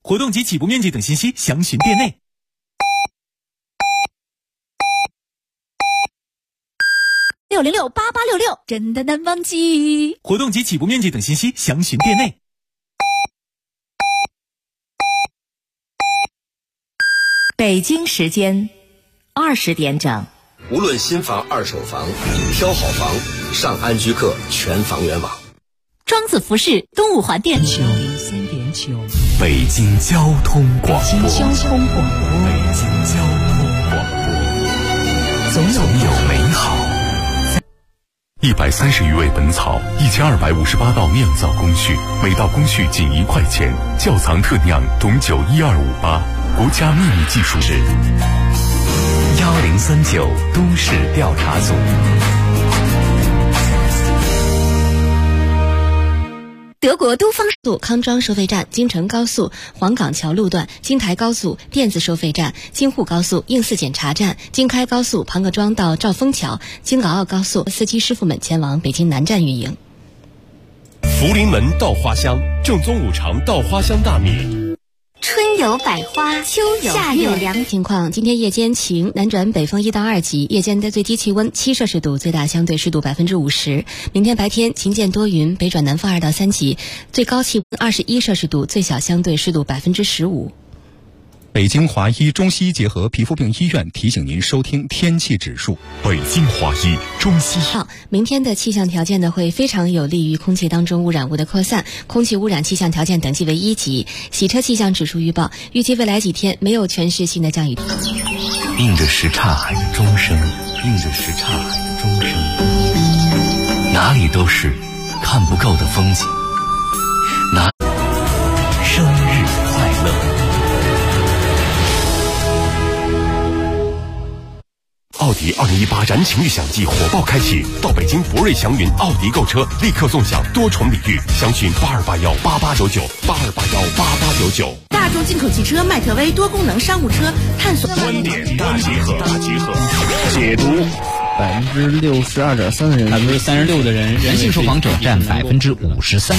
活动及起步面积等信息详询店内。 6068866，真的难忘记。 活动及起步面积等信息详询店内。 北京时间20点整。 无论新房、二手房，挑好房，上安居客全房源网。 庄子服饰东五环店。 93.9， 北京交通广播。 北京交通广播。 北京交通广播。总有美好。130余味本草，1258道酿造工序，每道工序仅1块钱。窖藏特酿董酒12588，国家秘密技术是1039都市调查组。 德国都方速康庄收费站、京承高速黄岗桥路段、京台高速电子收费站、京沪高速应四检查站、京开高速庞各庄到兆丰桥、京港澳高速司机师傅们前往北京南站运营。 福临门稻花香，正宗五常稻花香大米。 春有百花，秋有夏有凉。 情况：今天夜间晴，南转北风1到2级，夜间的最低气温7摄氏度，最大相对湿度50%。明天白天晴间多云，北转南风2到3级，最高气温21摄氏度，最小相对湿度15%。 北京华医中西医结合皮肤病医院提醒您收听天气指数。 北京华医中西医。 好，明天的气象条件呢会非常有利于空气当中污染物的扩散，空气污染气象条件等级为1级。洗车气象指数预报，预计未来几天没有全市性的降雨。 映着什刹海的钟声，映着什刹海的钟声，哪里都是看不够的风景。生日快乐！ 奥迪2018燃情预享季火爆开启，到北京博瑞祥云奥迪购车，立刻纵享多重礼遇，详询82818899，82818899。 大众进口汽车迈特威多功能商务车，探索观点大结合，解读。 62.3%的人 36%的人，男性受访者占53.1%。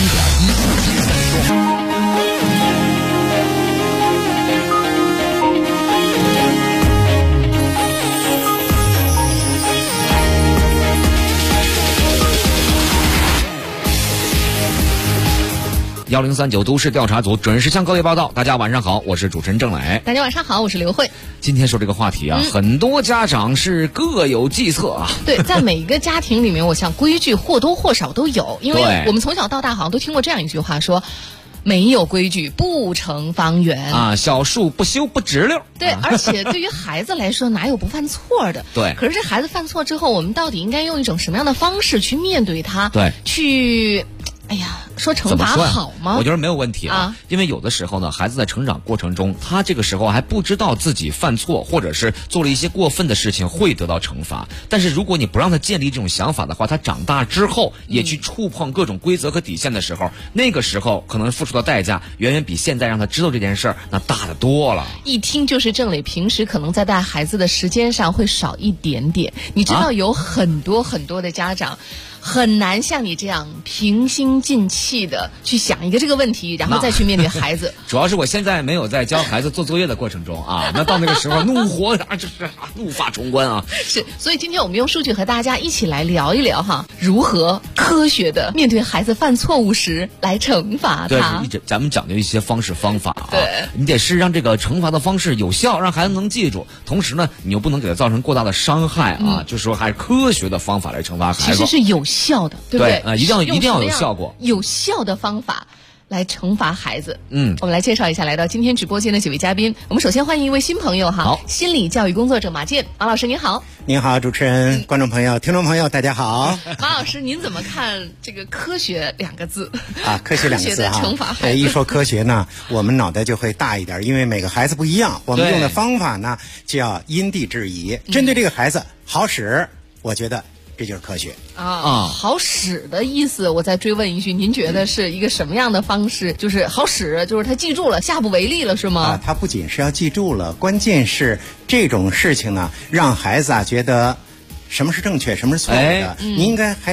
1039都市调查组准时向各位报道。大家晚上好，我是主持人郑磊。 大家晚上好，我是刘慧。 今天说这个话题啊，很多家长是各有计策啊。 对，在每一个家庭里面，我想规矩或多或少都有，因为我们从小到大好像都听过这样一句话说，没有规矩不成方圆啊，小树不修不直溜。 对，而且对于孩子来说，哪有不犯错的？ 对。 可是这孩子犯错之后，我们到底应该用一种什么样的方式去面对他？ 对， 去。哎呀，说惩罚好吗？ 我觉得没有问题啊，因为有的时候呢，孩子在成长过程中，他这个时候还不知道自己犯错，或者是做了一些过分的事情会得到惩罚。但是如果你不让他建立这种想法的话，他长大之后也去触碰各种规则和底线的时候，那个时候可能付出的代价远远比现在让他知道这件事儿那大得多了。 一听就是郑磊平时可能在带孩子的时间上会少一点点。你知道有很多很多的家长很难像你这样平心静气的去想一个这个问题，然后再去面对孩子。 主要是我现在没有在教孩子做作业的过程中啊，那到那个时候怒火就是怒发冲冠啊。 是，所以今天我们用数据和大家一起来聊一聊哈，如何科学的面对孩子犯错误时来惩罚他。 对，咱们讲究一些方式方法啊。 对， 你得是让这个惩罚的方式有效，让孩子能记住，同时呢，你又不能给他造成过大的伤害啊。就是说，还是科学的方法来惩罚孩子。 其实是有效的，对不对？ 一定要有效果， 有效的方法来惩罚孩子。我们来介绍一下来到今天直播间的几位嘉宾。我们首先欢迎一位新朋友哈， 好， 心理教育工作者马健，马老师您好。 您好，主持人、观众朋友、听众朋友，大家好。 马老师，您怎么看这个科学2个字啊？科学2个字啊， 惩罚孩子。 一说科学呢，我们脑袋就会大一点，因为每个孩子不一样，我们用的方法呢就要因地制宜，针对这个孩子好使，我觉得这就是科学啊！好使的意思，我再追问一句，您觉得是一个什么样的方式？就是好使，就是他记住了，下不为例了，是吗？ 他不仅是要记住了，关键是这种事情呢，让孩子觉得什么是正确，什么是错误的。你应该还要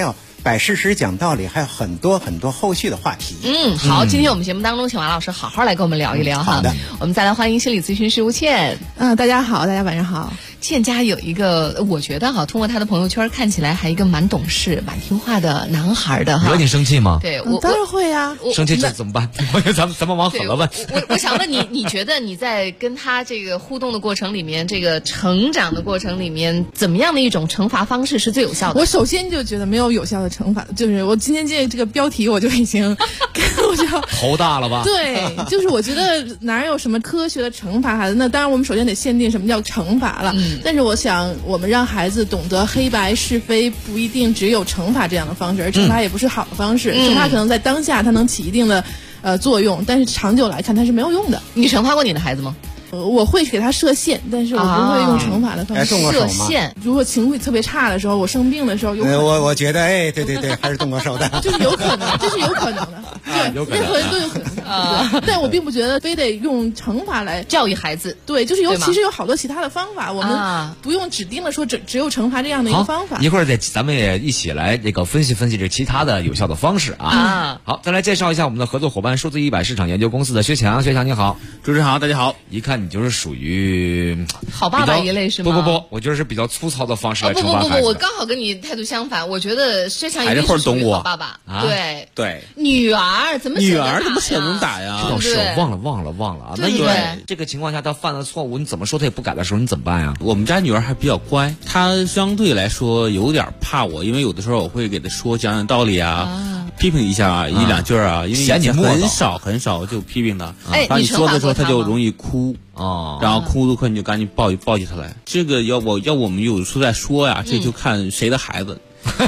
摆事实讲道理，还有很多很多后续的话题。 好，今天我们节目当中请王老师好好来跟我们聊一聊哈。 好的， 我们再来欢迎心理咨询师吴倩。 大家好，大家晚上好。 倩家有一个，我觉得哈，通过他的朋友圈看起来还一个蛮懂事、蛮听话的男孩的哈。 惹你生气吗？ 对， 当然会啊。 生气这怎么办？咱们往狠了问。 我想问你，你觉得你在跟他这个互动的过程里面，这个成长的过程里面，怎么样的一种惩罚方式是最有效的？ 我首先就觉得没有有效的惩罚，就是我今天这个标题我就已经我就头大了吧？ 对，就是我觉得哪有什么科学的惩罚孩子？那当然我们首先得限定什么叫惩罚了。但是我想我们让孩子懂得黑白是非，不一定只有惩罚这样的方式，而惩罚也不是好的方式。惩罚可能在当下它能起一定的作用，但是长久来看它是没有用的。 你惩罚过你的孩子吗？ 我会给他设限，但是我不会用惩罚的方式。 设限。 如果情绪特别差的时候，我生病的时候，有可能我觉得对，还是动过手的， 就是有可能，这是有可能的，对，任何人都有可能。但我并不觉得非得用惩罚来教育孩子。 对，就是其实有好多其他的方法，我们不用指定的说只有惩罚这样的一个方法。 一会儿咱们也一起来这个分析分析这其他的有效的方式啊。好，再来介绍一下我们的合作伙伴数字100市场研究公司的薛强。薛强你好。 主持人好，大家好。 一看你就是属于好爸爸一类是吗？ 不，我觉得是比较粗糙的方式来惩罚孩子。 不，我刚好跟你态度相反。我觉得薛强一定是属于好爸爸。 对， 女儿怎么舍得打呀？ 这倒是忘了啊。那因为这个情况下他犯了错误，你怎么说他也不改的时候，你怎么办呀？ 我们家女儿还比较乖，她相对来说有点怕我，因为有的时候我会给她讲道理啊，批评一下一两句啊，因为嫌你很少就批评她。 当你说的时候，她就容易哭。然后哭都快你就赶紧抱起他来。这个要我们有时候再说呀，这就看谁的孩子。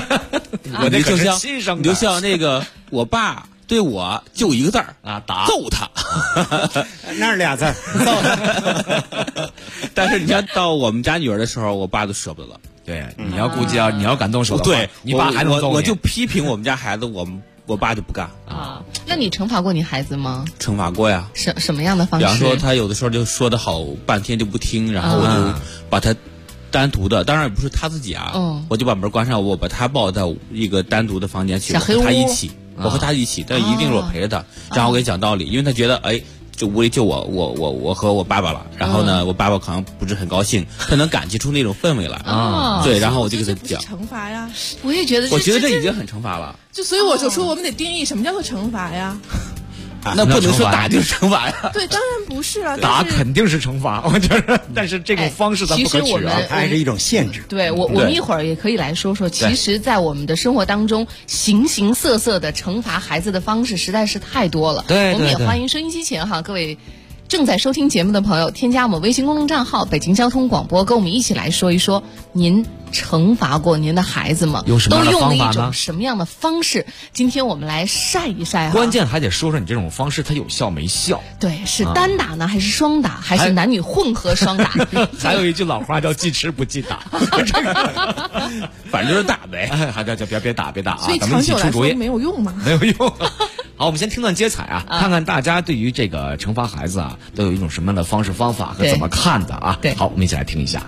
你就像那个我爸对我就一个字儿打， 揍他。 那是俩字儿，揍他。但是你看到我们家女儿的时候，我爸都舍不得了。 对，你要顾及你要感动手的话， 对， 你爸还能揍你。 我就批评我们家孩子，我爸就不干啊。那你惩罚过你孩子吗？ 惩罚过呀。 什么样的方式？ 比方说他有的时候就说的好半天就不听，然后我就把他单独的，当然也不是他自己啊，我就把门关上，我把他抱到一个单独的房间去，我和他一起，但一定是我陪着他，然后我给他讲道理，因为他觉得这屋里就我和我爸爸了，然后呢，我爸爸可能不是很高兴，他能感觉出那种氛围来对，然后我就给他讲。 惩罚呀， 我也觉得， 我觉得这已经很惩罚了。 所以我就说，我们得定义什么叫做惩罚呀。 那不能说打就是惩罚呀。 对，当然不是啊。 打肯定是惩罚，我觉得，但是这种方式咱不可取啊， 它还是一种限制。 对，我们一会儿也可以来说说，其实，在我们的生活当中，形形色色的惩罚孩子的方式实在是太多了。 对， 我们也欢迎收音机前各位正在收听节目的朋友，添加我们微信公众账号北京交通广播，跟我们一起来说一说，您惩罚过您的孩子吗？ 有什么样的方法呢？ 都用了一种什么样的方式？今天我们来晒一晒关键还得说说你这种方式它有效没效？ 对，是单打呢，还是双打，还是男女混合双打？ 还有一句老话叫记吃不记打， 反正就是打呗。 还叫别打啊！ 所以长久来说没有用吗？ 没有用。好，我们先听段接彩看看大家对于这个惩罚孩子都有一种什么样的方式方法和怎么看的啊？ 对， 好，我们一起来听一下。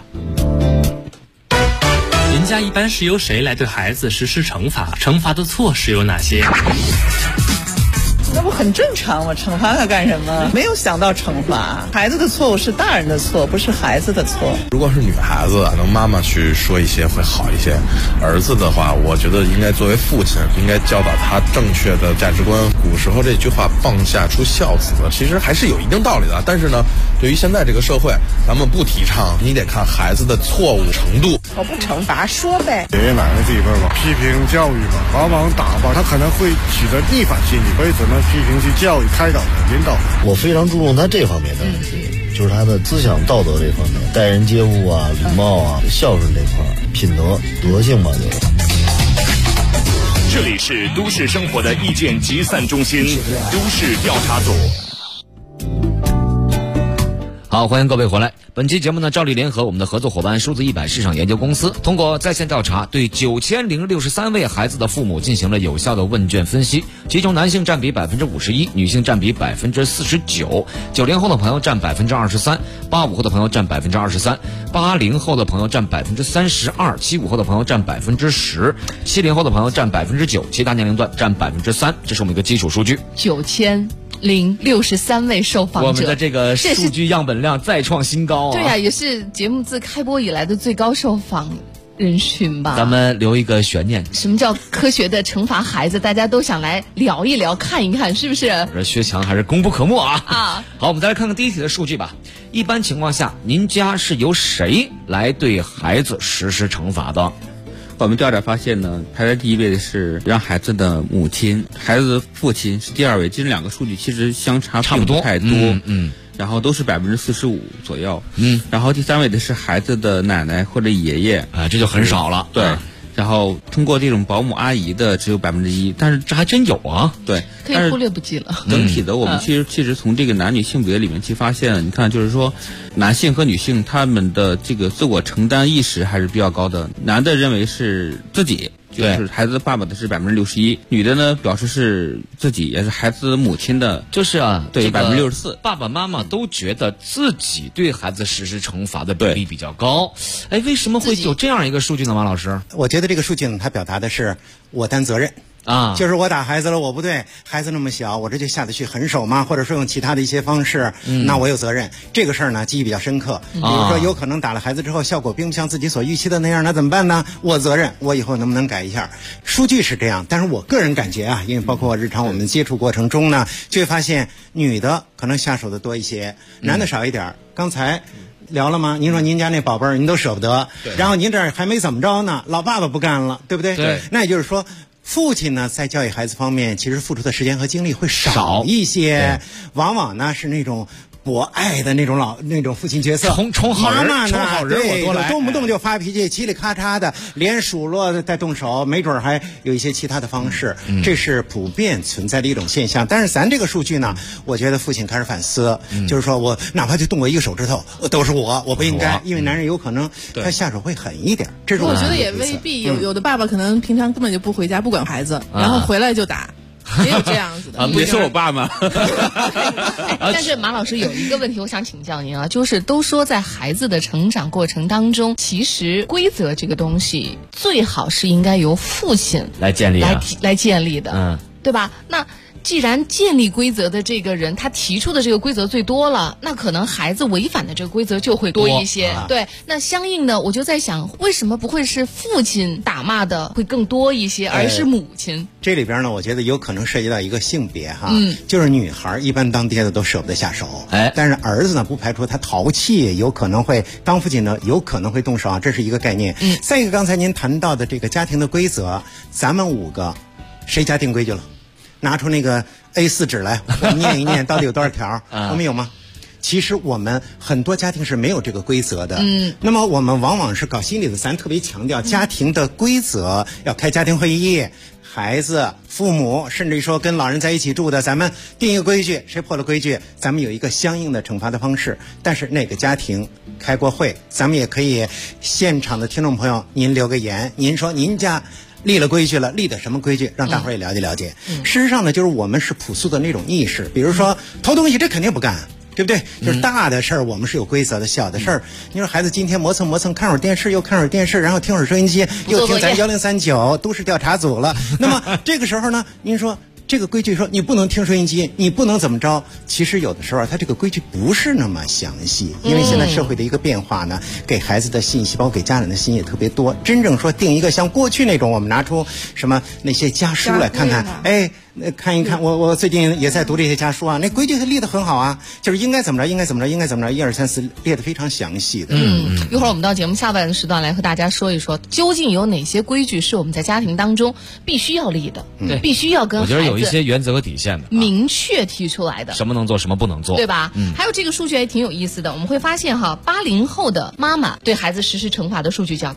您家一般是由谁来对孩子实施惩罚？惩罚的措施有哪些？ 那不很正常吗？惩罚他干什么？没有想到惩罚孩子的错误是大人的错，不是孩子的错。 如果是女孩子能妈妈去说一些会好一些，儿子的话，我觉得应该作为父亲应该教导他正确的价值观。古时候这句话“棒下出孝子”其实还是有一定道理的，但是呢，对于现在这个社会，咱们不提倡，你得看孩子的错误程度。 我不惩罚，说呗。 爷爷奶奶这一辈吧，批评教育吧，往往打吧，他可能会起着逆反心理，所以只能批评去教育、开导、引导。 我非常注重他这方面的问题，就是他的思想道德这方面，待人接物啊、礼貌啊、孝顺这块品德、德性吧，就。 这里是都市生活的意见集散中心，都市调查组。 好，欢迎各位回来。 本期节目呢，照例联合我们的合作伙伴数字100市场研究公司，通过在线调查，对9063位孩子的父母进行了有效的问卷分析，其中男性占比51%，女性占比49%，90后的朋友占23%，85后的朋友占23%，80后的朋友占32%，75后的朋友占10%，70后的朋友占9%，其他年龄段占3%，这是我们一个基础数据。 9063位受访者， 我们的这个数据样本量再创新高啊！ 对啊，也是节目自开播以来的最高受访人群吧。 咱们留一个悬念， 什么叫科学的惩罚孩子？大家都想来聊一聊，看一看，是不是？ 这薛强还是功不可没啊！好，我们再来看看第一题的数据吧。一般情况下，您家是由谁来对孩子实施惩罚的？ 我们调查发现呢，排在第一位的是让孩子的母亲，孩子的父亲是第二位。这两个数据其实相差并不太多，然后都是45%左右，然后第三位的是孩子的奶奶或者爷爷， 这就很少了， 对。然后通过这种保姆阿姨的只有1%，但是这还真有啊， 对， 可以忽略不计了。 整体的我们其实从这个男女性别里面去发现，你看就是说，男性和女性他们的这个自我承担意识还是比较高的。男的认为是自己，就是孩子爸爸的是61%，女的呢表示是自己也是孩子母亲的， 就是对64%。 爸爸妈妈都觉得自己对孩子实施惩罚的比例比较高。哎，为什么会有这样一个数据呢，马老师？ 我觉得这个数据呢，它表达的是我担责任。就是我打孩子了，我不对，孩子那么小，我这就下得去狠手吗？或者说用其他的一些方式，那我有责任。这个事儿呢，记忆比较深刻。比如说，有可能打了孩子之后，效果并不像自己所预期的那样，那怎么办呢？我责任，我以后能不能改一下？数据是这样，但是我个人感觉啊，因为包括日常我们接触过程中呢，就会发现女的可能下手的多一些，男的少一点。刚才聊了吗？您说您家那宝贝儿您都舍不得，然后您这儿还没怎么着呢，老爸爸不干了，对不对？ 对。 那也就是说，父亲呢，在教育孩子方面，其实付出的时间和精力会少一些，往往呢是那种博爱的那种父亲角色， 宠好人， 妈妈呢， 宠好人我多来， 动不动就发脾气，叽里咔嚓的，连数落带动手，没准还有一些其他的方式，这是普遍存在的一种现象。但是咱这个数据呢，我觉得父亲开始反思，就是说我哪怕就动我一个手指头，都是我不应该，因为男人有可能他下手会狠一点。这是我觉得也未必，有的爸爸可能平常根本就不回家，不管孩子，然后回来就打。也有这样子的别说我爸嘛。 但是马老师有一个问题，我想请教您啊，就是都说在孩子的成长过程当中，其实规则这个东西最好是应该由父亲来建立来建立的，对吧？那既然建立规则的这个人他提出的这个规则最多了，那可能孩子违反的这个规则就会多一些。对，那相应的我就在想，为什么不会是父亲打骂的会更多一些，而是母亲？ 这里边呢，我觉得有可能涉及到一个性别哈，就是女孩一般当爹的都舍不得下手，但是儿子呢，不排除他淘气，有可能会当父亲呢，有可能会动手啊，这是一个概念。再一个，刚才您谈到的这个家庭的规则，咱们5个谁家定规矩了？拿出那个 A4 纸来，我们念一念到底有多少条？我们有吗？其实我们很多家庭是没有这个规则的。那么我们往往是搞心理的，咱特别强调家庭的规则，要开家庭会议，孩子、父母，甚至于说跟老人在一起住的，咱们定一个规矩，谁破了规矩，咱们有一个相应的惩罚的方式。但是哪个家庭开过会，咱们也可以现场的听众朋友，您留个言，您说您家立了规矩了，立的什么规矩，让大伙儿也了解了解。事实上呢，就是我们是朴素的那种意识，比如说偷东西，这肯定不干，对不对？就是大的事儿我们是有规则的，小的事儿，你说孩子今天磨蹭看会儿电视，又看会儿电视，然后听会儿收音机，又听咱1039都市调查组了。那么这个时候呢，您说这个规矩说你不能听收音机，你不能怎么着，其实有的时候它这个规矩不是那么详细，因为现在社会的一个变化呢，给孩子的信息包括给家长的信息也特别多，真正说定一个像过去那种我们拿出什么那些家书来看看，看一看，我最近也在读这些家书啊，那规矩它立得很好啊，就是应该怎么着应该怎么着应该怎么着，1、2、3、4列得非常详细的。 一会儿我们到节目下半时段来和大家说一说，究竟有哪些规矩是我们在家庭当中必须要立的，必须要跟孩子， 我觉得有一些原则和底线的， 明确提出来的， 什么能做，什么不能做， 对吧？还有这个数据也挺有意思的，我们会发现哈，80后的妈妈对孩子实施惩罚的数据较高。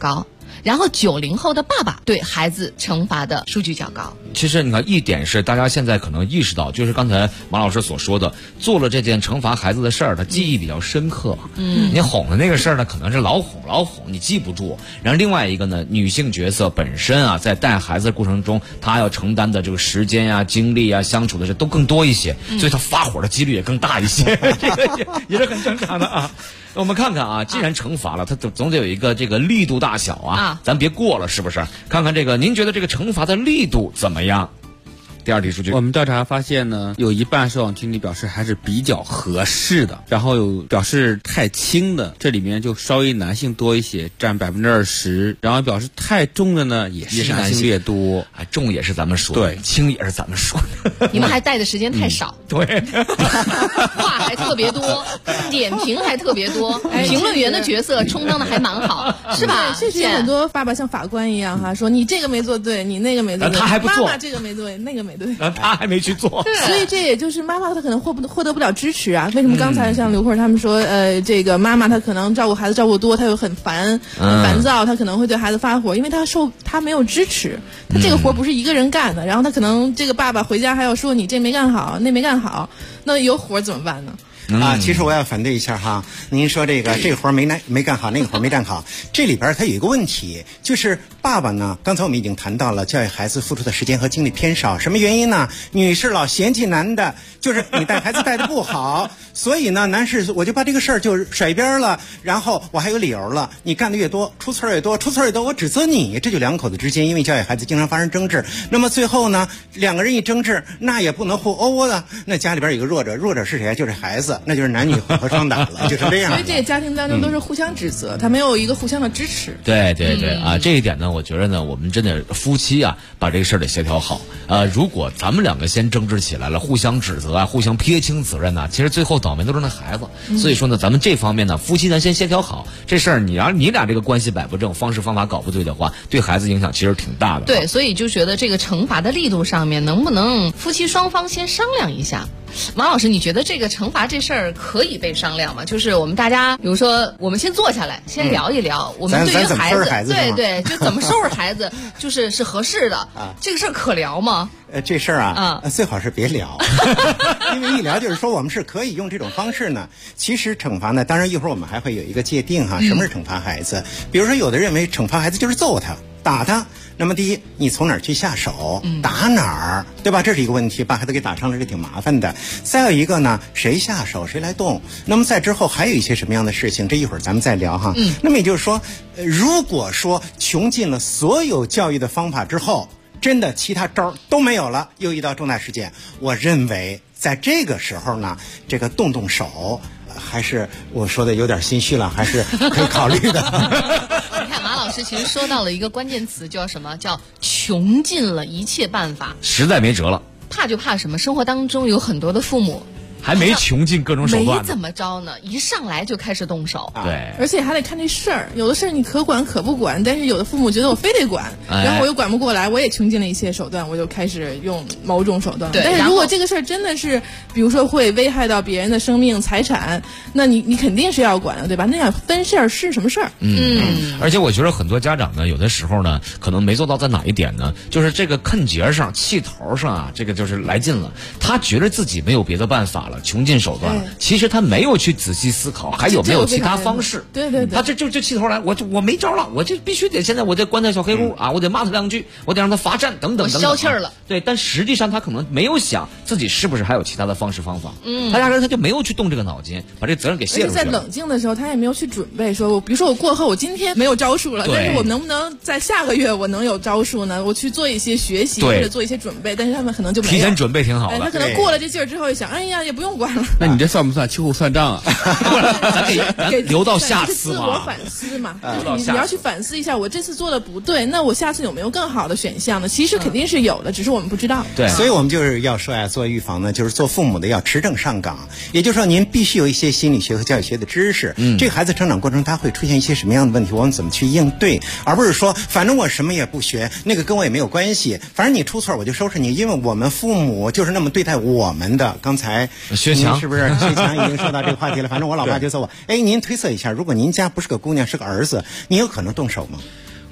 然后90后的爸爸对孩子惩罚的数据较高。 其实你看，一点是大家现在可能意识到，就是刚才马老师所说的，做了这件惩罚孩子的事儿，他记忆比较深刻。你哄的那个事儿呢，可能是老哄，你记不住。然后另外一个呢，女性角色本身啊，在带孩子的过程中，她要承担的这个时间啊、精力啊、相处的事都更多一些，所以她发火的几率也更大一些，这个也是很正常的啊。我们看看啊，既然惩罚了，它总得有一个这个力度大小啊，咱别过了，是不是？看看这个，您觉得这个惩罚的力度怎么样？第二题数据， 我们调查发现呢，有一半受访群体表示还是比较合适的，然后有表示太轻的，这里面就稍微男性多一些，占20%，然后表示太重的呢，也是男性略多， 重也是咱们说的，对，轻也是咱们说的。 你们还带的时间太少， 对， 话还特别多，点评还特别多，评论员的角色充当的还蛮好，是吧？ 确实很多爸爸像法官一样哈，说你这个没做对，你那个没做对， 他还不做， 妈妈这个没对，那个没对， 他还没去做， 所以这也就是妈妈她可能获得不了支持啊。为什么刚才像刘慧他们说，这个妈妈她可能照顾孩子照顾多，她又很烦躁，她可能会对孩子发火，因为她没有支持，她这个活不是一个人干的，然后她可能这个爸爸回家还要说你这没干好，那没干好，那有活怎么办呢？ 其实我要反对一下哈，您说这个活没干好，那个活没干好，这里边它有一个问题，就是爸爸呢，刚才我们已经谈到了，教育孩子付出的时间和精力偏少，什么原因呢？女士老嫌弃男的，就是你带孩子带的不好，所以呢，男士我就把这个事儿就甩一边了，然后我还有理由了，你干的越多，出错越多，我指责你，这就两口子之间因为教育孩子经常发生争执，那么最后呢，两个人一争执，那也不能互殴的，那家里边有一个弱者是谁？就是孩子。那就是男女混合双打了，就是这样。 所以这个家庭当中都是互相指责，他没有一个互相的支持。 对啊，这一点呢，我觉得呢，我们真的夫妻啊，把这个事儿得协调好。如果咱们两个先争执起来了，互相指责啊，互相撇清责任呐，其实最后倒霉都是那孩子。所以说呢，咱们这方面呢，夫妻咱先协调好这事儿。你俩这个关系摆不正，方式方法搞不对的话，对孩子影响其实挺大的。 对，所以就觉得这个惩罚的力度上面，能不能夫妻双方先商量一下？王老师，你觉得这个惩罚这事儿可以被商量吗？就是我们大家，比如说，我们先坐下来，先聊一聊，我们对于孩子，对，就怎么收拾孩子，是合适的。这个事儿可聊吗？ 这事儿啊，最好是别聊，因为一聊就是说我们是可以用这种方式呢。其实惩罚呢，当然一会儿我们还会有一个界定哈，什么是惩罚孩子？比如说，有的认为惩罚孩子就是揍他、打他。那么第一，你从哪儿去下手，打哪儿，对吧？这是一个问题，把孩子给打伤了是挺麻烦的。再有一个呢，谁下手谁来动。那么在之后还有一些什么样的事情，这一会儿咱们再聊哈。那么也就是说，如果说穷尽了所有教育的方法之后，真的其他招都没有了，又遇到重大事件，我认为在这个时候呢，这个动手。还是我说的有点心虚了，还是可以考虑的。 你看马老师其实说到了一个关键词，叫什么？叫穷尽了一切办法， 实在没辙了。 怕就怕什么？生活当中有很多的父母还没穷尽各种手段， 没怎么着呢，一上来就开始动手。 对， 而且还得看这事儿，有的事儿你可管可不管，但是有的父母觉得我非得管，然后我又管不过来，我也穷尽了一切手段，我就开始用某种手段。 对， 但是如果这个事儿真的是，比如说会危害到别人的生命财产，那你肯定是要管的，对吧？那样分事儿是什么事儿？ 而且我觉得很多家长呢，有的时候呢，可能没做到在哪一点呢？就是这个坑节上、气头上啊，这个就是来劲了，他觉得自己没有别的办法了，穷尽手段了。其实他没有去仔细思考还有没有其他方式。 对， 他就气头来，我没招了，我就必须得现在我得关在小黑屋啊，我得骂他两句，我得让他罚站等等。 我消气儿了。 对，但实际上他可能没有想自己是不是还有其他的方式方法。他压根他就没有去动这个脑筋，把这责任给卸出去了。 在冷静的时候，他也没有去准备，说比如说我过后我今天没有招数了，但是我能不能在下个月我能有招数呢？我去做一些学习或者做一些准备，但是他们可能就没有提前准备挺好的。 他可能过了这劲儿之后一想，哎呀也不用管了。 那你这算不算秋后算账啊？ 咱留到下次嘛。 自我反思嘛，你要去反思一下，我这次做的不对，那我下次有没有更好的选项呢？其实肯定是有的，只是我们不知道。 对，所以我们就是要说呀，做预防呢，就是做父母的要持证上岗，也就是说您必须有一些心理学和教育学的知识。这个孩子成长过程中他会出现一些什么样的问题，我们怎么去应对，而不是说反正我什么也不学，那个跟我也没有关系，反正你出错我就收拾你，因为我们父母就是那么对待我们的。刚才薛强是不是薛强已经说到这个话题了？反正我老爸就说我，您推测一下，如果您家不是个姑娘是个儿子，你有可能动手吗？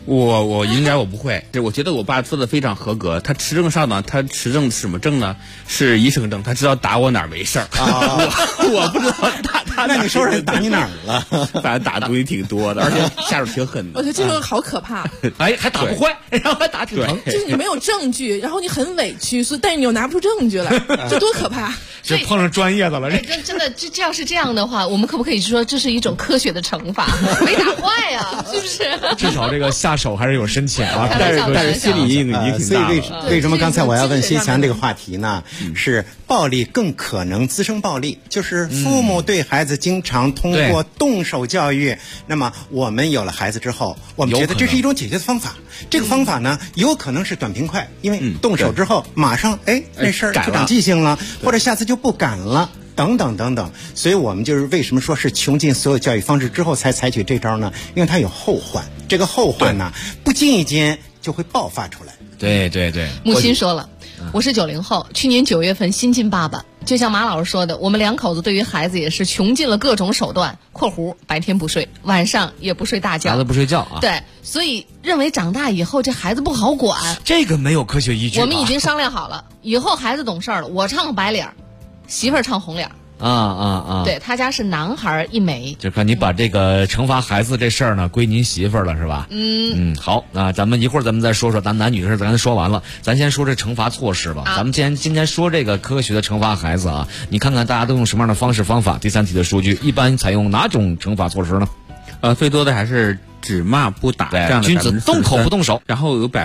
我应该我不会，我觉得我爸做的非常合格。他持证上呢，他持证是什么证呢？是医生证，他知道打我哪儿没事儿。我不知道他那你说人打你哪儿了？ 反正打的东西挺多的，而且下手挺狠的。 我觉得这个好可怕。 哎，还打不坏，然后还打挺疼。 就是你没有证据，然后你很委屈，但是你又拿不出证据来，这多可怕！ 这碰上专业的了。 真的，这要是这样的话，我们可不可以说这是一种科学的惩罚？没打坏呀，是不是？ 至少这个下手还是有深浅啊， 但是心理阴影已经挺大了。 所以为什么刚才我要问新强这个话题呢？是暴力更可能滋生暴力，就是父母对孩子经常通过动手教育，那么我们有了孩子之后，我们觉得这是一种解决的方法。这个方法呢，有可能是短平快，因为动手之后马上那事儿就长记性了，或者下次就不敢了。等等等等，所以我们就是为什么说是穷尽所有教育方式之后才采取这招呢？因为它有后患，这个后患呢，不经意间就会爆发出来。 对对对， 木心说了，我是90后，去年9月份新晋爸爸，就像马老师说的，我们两口子对于孩子也是穷尽了各种手段（括弧白天不睡，晚上也不睡大觉， 孩子不睡觉啊）。 对，所以认为长大以后这孩子不好管， 这个没有科学依据。 我们已经商量好了，以后孩子懂事了，我唱白脸，媳妇儿唱红脸。对，他家是男孩1枚， 就看你把这个惩罚孩子这事儿呢归您媳妇儿了是吧？好，那咱们一会儿咱们再说说男女的事，咱说完了，咱先说这惩罚措施吧。咱们今天说这个科学的惩罚孩子啊，你看看大家都用什么样的方式方法？第3题的数据一般采用哪种惩罚措施呢？ 最多的还是只骂不打，这样的君子动口不动手， 然后有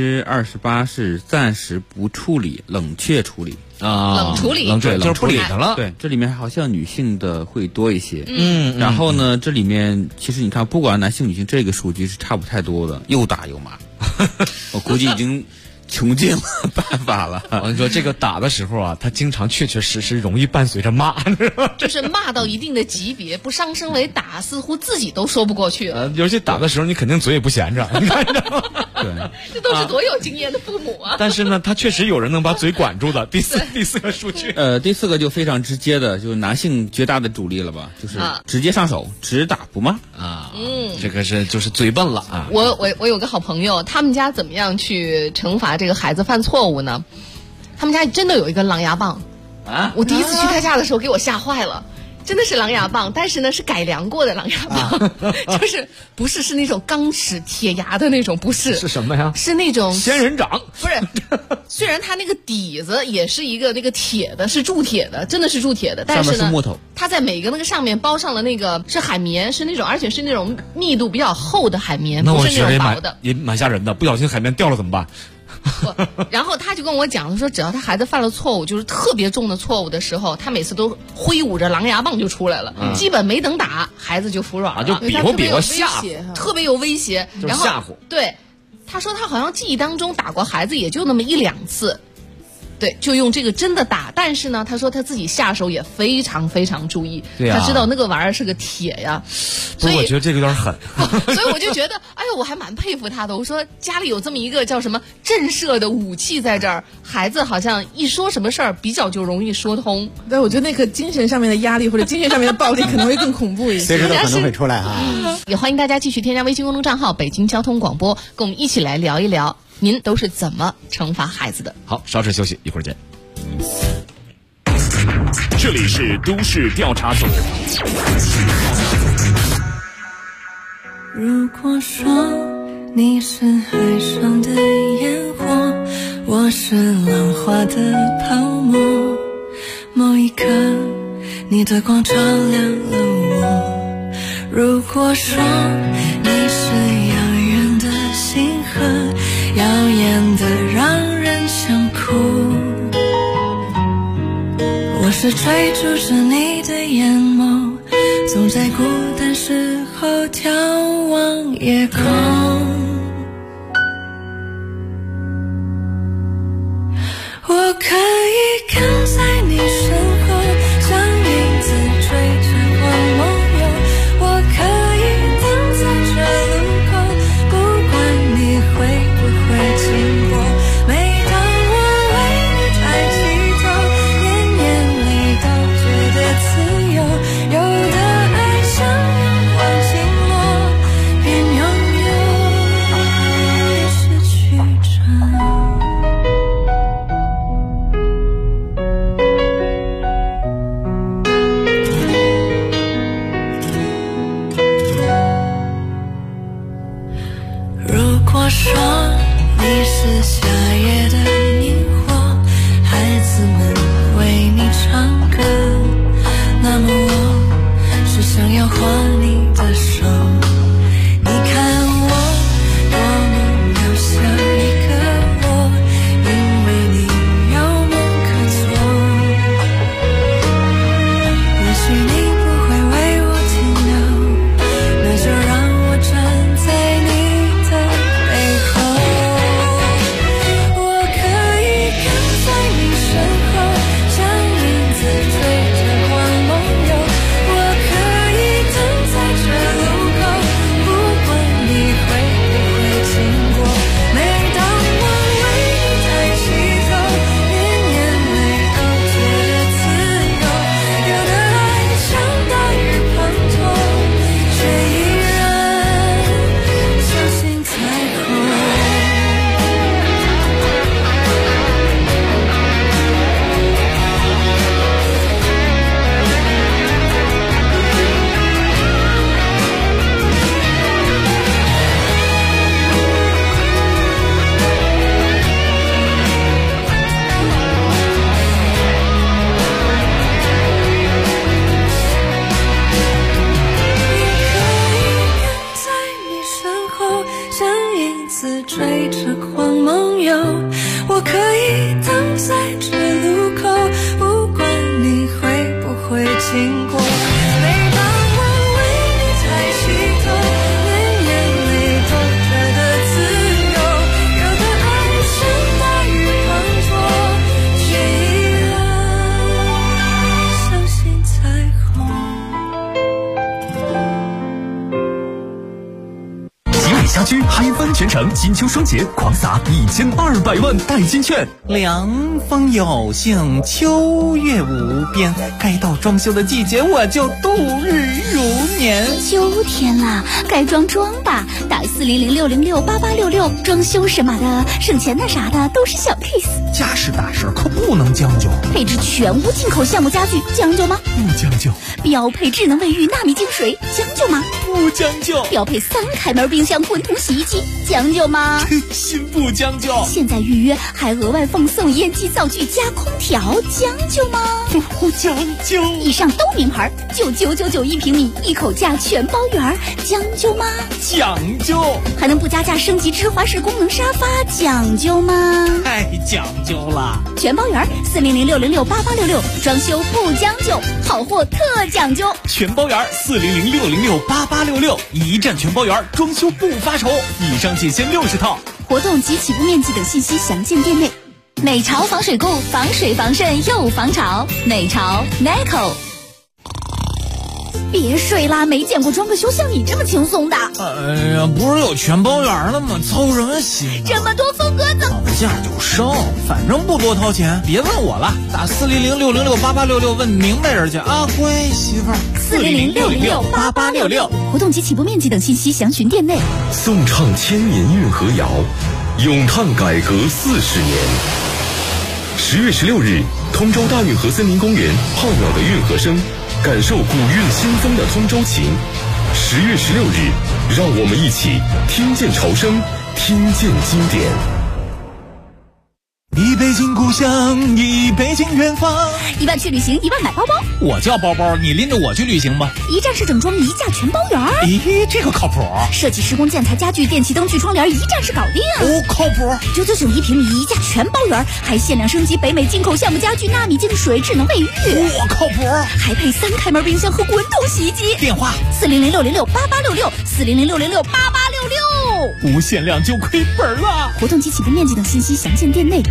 28%是暂时不处理，冷却处理。 冷处理， 就是不理他了。 对，这里面好像女性的会多一些。然后呢，这里面其实你看，不管男性女性，这个数据是差不太多的，又打又骂。我估计已经穷尽了办法了。 我跟你说，这个打的时候啊，他经常确实容易伴随着骂， 就是骂到一定的级别，不上升为打，似乎自己都说不过去了。 尤其打的时候，你肯定嘴也不闲着，你看着吗？ 对， 这都是多有经验的父母啊！ 但是呢，他确实有人能把嘴管住的。第四个数据， 第4个就非常直接的，就是男性绝大的主力了吧，就是直接上手，只打不骂啊。这个就是嘴笨了啊。 我有个好朋友，他们家怎么样去惩罚这个孩子犯错误呢？他们家真的有一个狼牙棒啊！我第一次去他家的时候，给我吓坏了。真的是狼牙棒，但是呢是改良过的狼牙棒，就是不是那种钢齿铁牙的那种，不是。 是什么呀？ 是那种仙人掌。 不是，虽然它那个底子也是一个那个铁的，是铸铁的，真的是铸铁的，但是呢， 上面是木头。 它在每个那个上面包上了那个是海绵，是那种而且是那种密度比较厚的海绵，不是那种薄的。 也蛮吓人的，不小心海绵掉了怎么办？ 然后他就跟我讲说，只要他孩子犯了错误，就是特别重的错误的时候，他每次都挥舞着狼牙棒就出来了，基本没等打，孩子就服软了， 就比划吓唬， 特别有威胁，然后吓唬。 对，他说他好像记忆当中打过孩子也就那么1-2次。对，就用这个真的打，但是呢，他说他自己下手也非常非常注意，他知道那个玩意儿是个铁呀，所以我觉得这个有点狠， 所以我就觉得，哎呦，我还蛮佩服他的。我说家里有这么一个叫什么震慑的武器在这儿，孩子好像一说什么事儿比较就容易说通。 对，我觉得那个精神上面的压力或者精神上面的暴力可能会更恐怖一些， 随时都可能会出来啊。 也欢迎大家继续添加微信公众账号北京交通广播，跟我们一起来聊一聊。您都是怎么惩罚孩子的？ 好，稍事休息，一会儿见。 这里是都市调查组。 如果说你是海上的烟火，我是浪花的泡沫，某一刻你的光照亮了我。如果说你是遥远的星河，耀眼的让人想哭，我是追逐着你的眼眸，总在孤单时候眺望夜空。我可以跟在你身后，像影子追着我梦游，我可以等在这路口，不管你会不会经过。每当我为你抬起头，年年里都觉得自由，有的爱像阳光倾落，便拥有。 家居海帆全城金秋双节狂撒1200万代金券。 凉风有幸，秋月无边，该到装修的季节，我就度日如年。 秋天了，该装吧，打400-606-8866，装修什么的，省钱的啥的都是小 case。 家事大事可不能将就， 配置全屋进口橡木家具，将就吗？ 不将就。 标配智能卫浴纳米净水，将就吗？ 不将就。 标配3开门冰箱滚筒洗衣机，将就吗？ 心不将就。 现在预约还额外奉送烟机灶具加空调，将就吗？ 不将就。 以上都名牌，99991平米，一口价全包圆，将就吗？ 讲究。 还能不加价升级芝华士功能沙发，讲究吗？ 太讲究了。 全包圆，400-606-8866，装修不将就，好货特讲究。 全包圆，400-606-8866，一站全包圆，装修不发愁。以上仅限60套。 活动及起步面积等信息详见店内。美潮防水固，防水防渗又防潮。美潮 Neco。别睡啦，没见过装个修像你这么轻松的。 哎呀，不是有全包圆了吗？操什么心啊？ 这么多风格怎么价就升，反正不多掏钱，别问我了，打400-606-8866问明白人去啊，乖媳妇儿。 400-606-8866，活动及起步面积等信息详询店内。 颂唱千年运河谣，咏叹改革40年。10月16日，通州大运河森林公园，浩渺的运河声，感受古韵新风的通州情。10月16日，让我们一起听见潮声，听见经典。 一北京故乡，一北京远方。 1万去旅行，1万买包包。 我叫包包，你拎着我去旅行吧。 一站式整装，一价全包圆。 咦，这个靠谱。 设计施工建材家具电器灯具窗帘，一站式搞定。 哦，靠谱。 999平米，一价全包圆，还限量升级北美进口橡木家具纳米净水智能卫浴。 我靠谱。 还配3开门冰箱和滚筒洗衣机。 电话 400-606-8866，400-606-8866。 无限量就亏本了。 活动及起步面积等信息详见店内。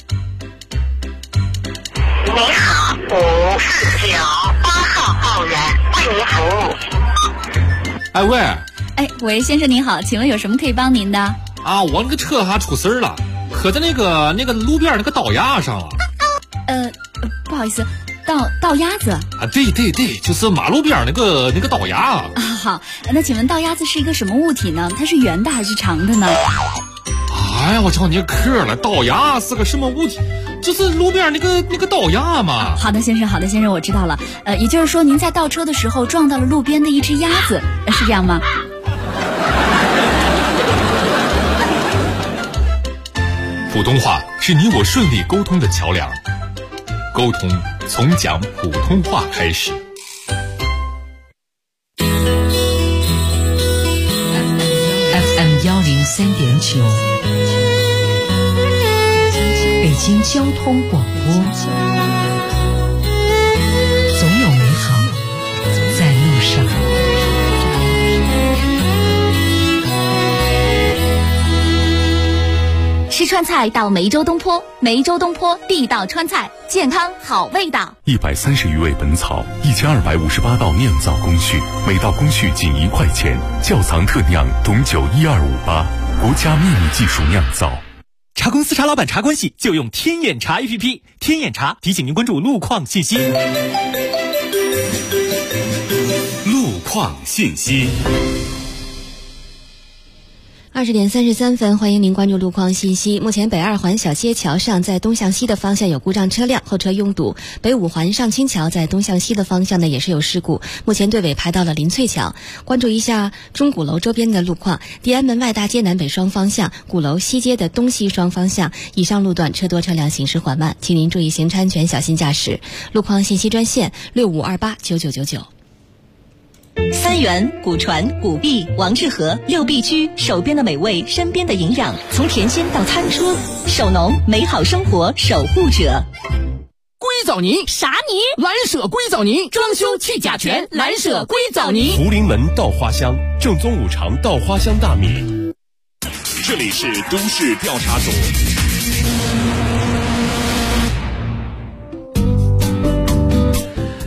您好，549，8号报员为您服务。 哎喂， 喂，先生您好，请问有什么可以帮您的？ 啊，我那个车还出事了，磕在那个路边那个道牙上了。 不好意思，道鸭子啊？ 对，就是马路边那个道牙啊。 好，那请问道鸭子是一个什么物体呢？它是圆的还是长的呢？ 哎呀，我瞧你磕了，道牙是个什么物体？就是路边那个道牙嘛。 好的，先生，我知道了。也就是说，您在倒车的时候撞到了路边的一只鸭子，是这样吗？ 普通话是你我顺利沟通的桥梁，沟通从讲普通话开始。 FM 103.9，北京交通广播，总有美好在路上。 吃川菜到梅州东坡，梅州东坡地道川菜，健康好味道。 130余味本草，1258道酿造工序，每道工序仅1块钱，窖藏特酿董酒12588，国家秘密技术酿造。 茶公司茶老板茶关系就用天眼查 APP， 天眼查提醒您关注路况信息。 路况信息。 20点33分，欢迎您关注路况信息。目前北二环小街桥上在东向西的方向有故障车辆，后车拥堵。北五环上清桥在东向西的方向呢也是有事故，目前队尾排到了林翠桥。关注一下钟鼓楼周边的路况，地安门外大街南北双方向，鼓楼西街的东西双方向，以上路段车多车辆行驶缓慢，请您注意行车安全，小心驾驶。路况信息专线65289999。 三元、古传、古碧、王致和6必居，手边的美味，身边的营养，从甜心到餐桌，手农美好生活守护者。 硅藻泥啥泥？蓝舍硅藻泥，装修去甲醛，蓝舍硅藻泥。 福临门稻花香，正宗五常稻花香大米。这里是都市调查组。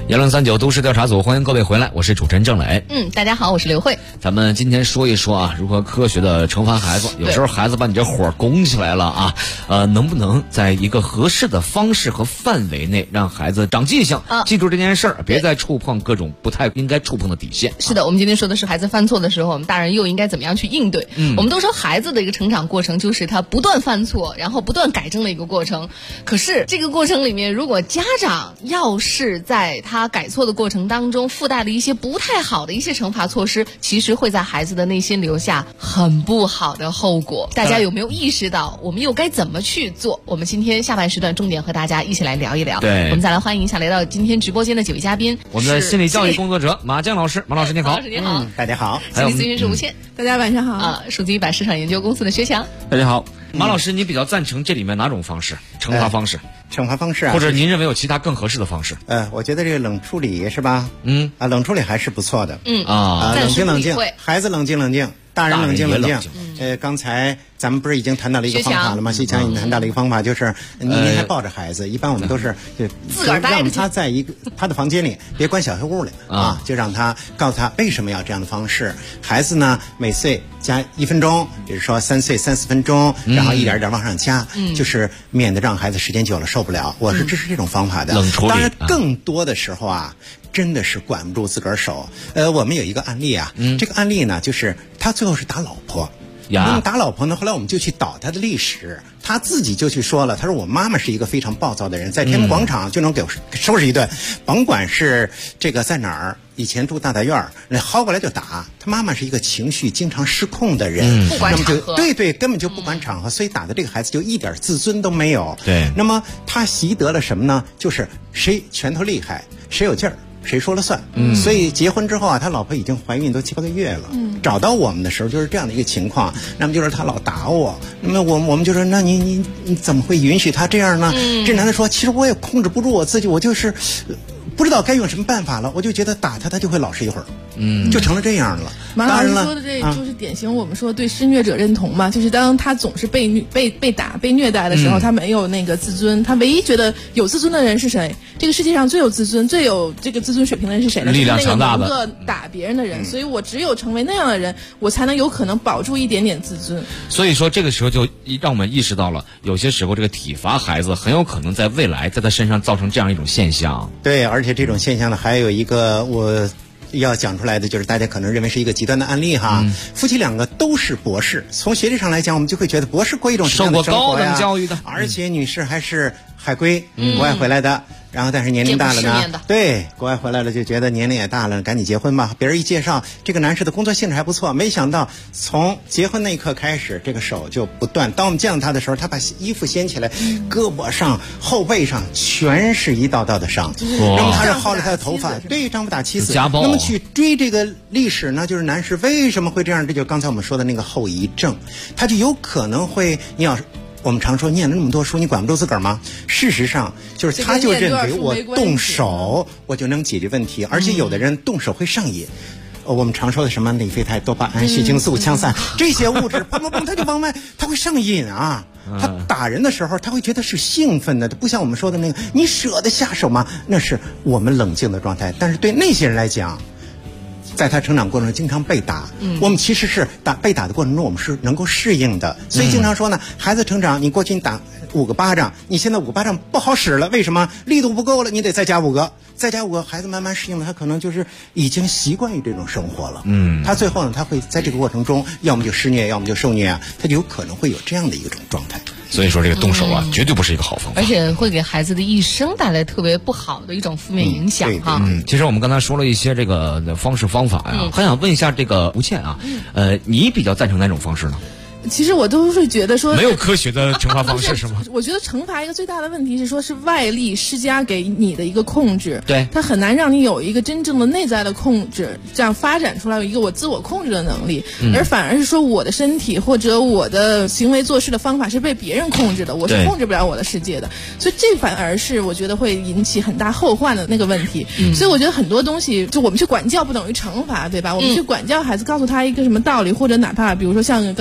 言论39都市调查组，欢迎各位回来，我是主持人郑磊。 大家好，我是刘慧。 咱们今天说一说啊，如何科学的惩罚孩子。有时候孩子把你这火拱起来了啊，能不能在一个合适的方式和范围内让孩子长记性，记住这件事儿，别再触碰各种不太应该触碰的底线。 是的，我们今天说的是孩子犯错的时候，我们大人又应该怎么样去应对。我们都说孩子的一个成长过程就是他不断犯错，然后不断改正的一个过程。可是这个过程里面，如果家长要是在他改错的过程当中附带了一些不太好的一些惩罚措施，其实会在孩子的内心留下很不好的后果。大家有没有意识到我们又该怎么去做？我们今天下半时段重点和大家一起来聊一聊。 对， 我们再来欢迎一下来到今天直播间的几位嘉宾， 我们的心理教育工作者马江老师。马老师你好。 马老师你好。 大家好。 心理咨询师吴倩。 大家晚上好。 数据100市场研究公司的薛强。 大家好。 马老师，你比较赞成这里面哪种方式？惩罚方式？ 惩罚方式啊， 或者您认为有其他更合适的方式？ 我觉得这个冷处理是吧？冷处理还是不错的。冷静冷静，孩子冷静冷静，大人冷静冷静。刚才咱们不是已经谈到了一个方法了吗？薛强已经谈到了一个方法，就是您还抱着孩子，一般我们都是就让他在一个他的房间里，别关小黑屋里啊，就让他告诉他为什么要这样的方式。孩子呢，每岁加1分钟，比如说3岁30分钟，然后一点一点往上加，就是免得让孩子时间久了受不了。我是支持这种方法的。 冷处理。 当然，更多的时候啊，真的是管不住自个儿手。我们有一个案例啊，这个案例呢，就是他最后是打老婆。那么打老婆呢？后来我们就去导他的历史，他自己就去说了，他说我妈妈是一个非常暴躁的人，在天安门广场就能给我收拾一顿，甭管是这个在哪儿，以前住大院，那薅过来就打。他妈妈是一个情绪经常失控的人， 不管场合， 对，根本就不管场合，所以打的这个孩子就一点自尊都没有。 对， 那么他习得了什么呢？就是谁拳头厉害，谁有劲儿。谁说了算？所以结婚之后啊，他老婆已经怀孕都7、8个月了。找到我们的时候就是这样的一个情况。那么就是他老打我，那么我们就说，那你怎么会允许他这样呢？这男的说，其实我也控制不住我自己，我就是不知道该用什么办法了。我就觉得打他就会老实一会儿。就成了这样了。 马老师说的这就是典型我们说对施虐者认同嘛，就是当他总是被打被虐待的时候，他没有那个自尊，他唯一觉得有自尊的人是谁？这个世界上最有自尊、最有这个自尊水平的人是谁呢？ 力量强大的， 是那个能够打别人的人。所以我只有成为那样的人，我才能有可能保住一点点自尊。 所以说这个时候就让我们意识到了，有些时候这个体罚孩子很有可能在未来在他身上造成这样一种现象。 对，而且这种现象呢，还有一个我要讲出来的，就是大家可能认为是一个极端的案例哈。夫妻2个都是博士，从学历上来讲，我们就会觉得博士过一种什么样的生活呀？受过高等教育的，而且女士还是海归，国外回来的。然后但是年龄大了呢，对，国外回来了就觉得年龄也大了，赶紧结婚吧。别人一介绍，这个男士的工作性质还不错，没想到从结婚那一刻开始，这个手就不断。当我们见到他的时候，他把衣服掀起来，胳膊上、后背上全是一道道的伤。那么他是薅了他的头发，对，丈夫打妻子。 家暴。 那么去追这个历史呢，就是男士为什么会这样？这就刚才我们说的那个后遗症，他就有可能会，你要是。我们常说念了那么多书，你管不住自个儿吗？事实上，就是他就认为我动手我就能解决问题，而且有的人动手会上瘾。我们常说的什么内啡肽、多巴胺、血清素、羟散这些物质，砰砰砰，他就往外，他会上瘾啊。他打人的时候，他会觉得是兴奋的，不像我们说的那个，你舍得下手吗？那是我们冷静的状态。但是对那些人来讲，在他成长过程中经常被打，我们其实是被打的过程中，我们是能够适应的。所以经常说呢，孩子成长，你过去你打5个巴掌，你现在5个巴掌不好使了，为什么？力度不够了，你得再加5个，再加5个，孩子慢慢适应了，他可能就是已经习惯于这种生活了。他最后呢，他会在这个过程中，要么就施虐，要么就受虐啊，他就有可能会有这样的一种状态。 所以说这个动手啊，绝对不是一个好方法， 而且会给孩子的一生带来特别不好的一种负面影响哈。 其实我们刚才说了一些这个方式方法呀，还想问一下这个吴倩啊，你比较赞成哪种方式呢？ 其实我都会觉得说没有科学的惩罚方式是吗？ 我觉得惩罚一个最大的问题是说是外力施加给你的一个控制， 对， 它很难让你有一个真正的内在的控制，这样发展出来一个我自我控制的能力，而反而是说我的身体或者我的行为做事的方法是被别人控制的，我是控制不了我的世界的，所以这反而是我觉得会引起很大后患的那个问题。所以我觉得很多东西就我们去管教不等于惩罚，对吧？我们去管教孩子，告诉他一个什么道理，或者哪怕比如说像刚才马老师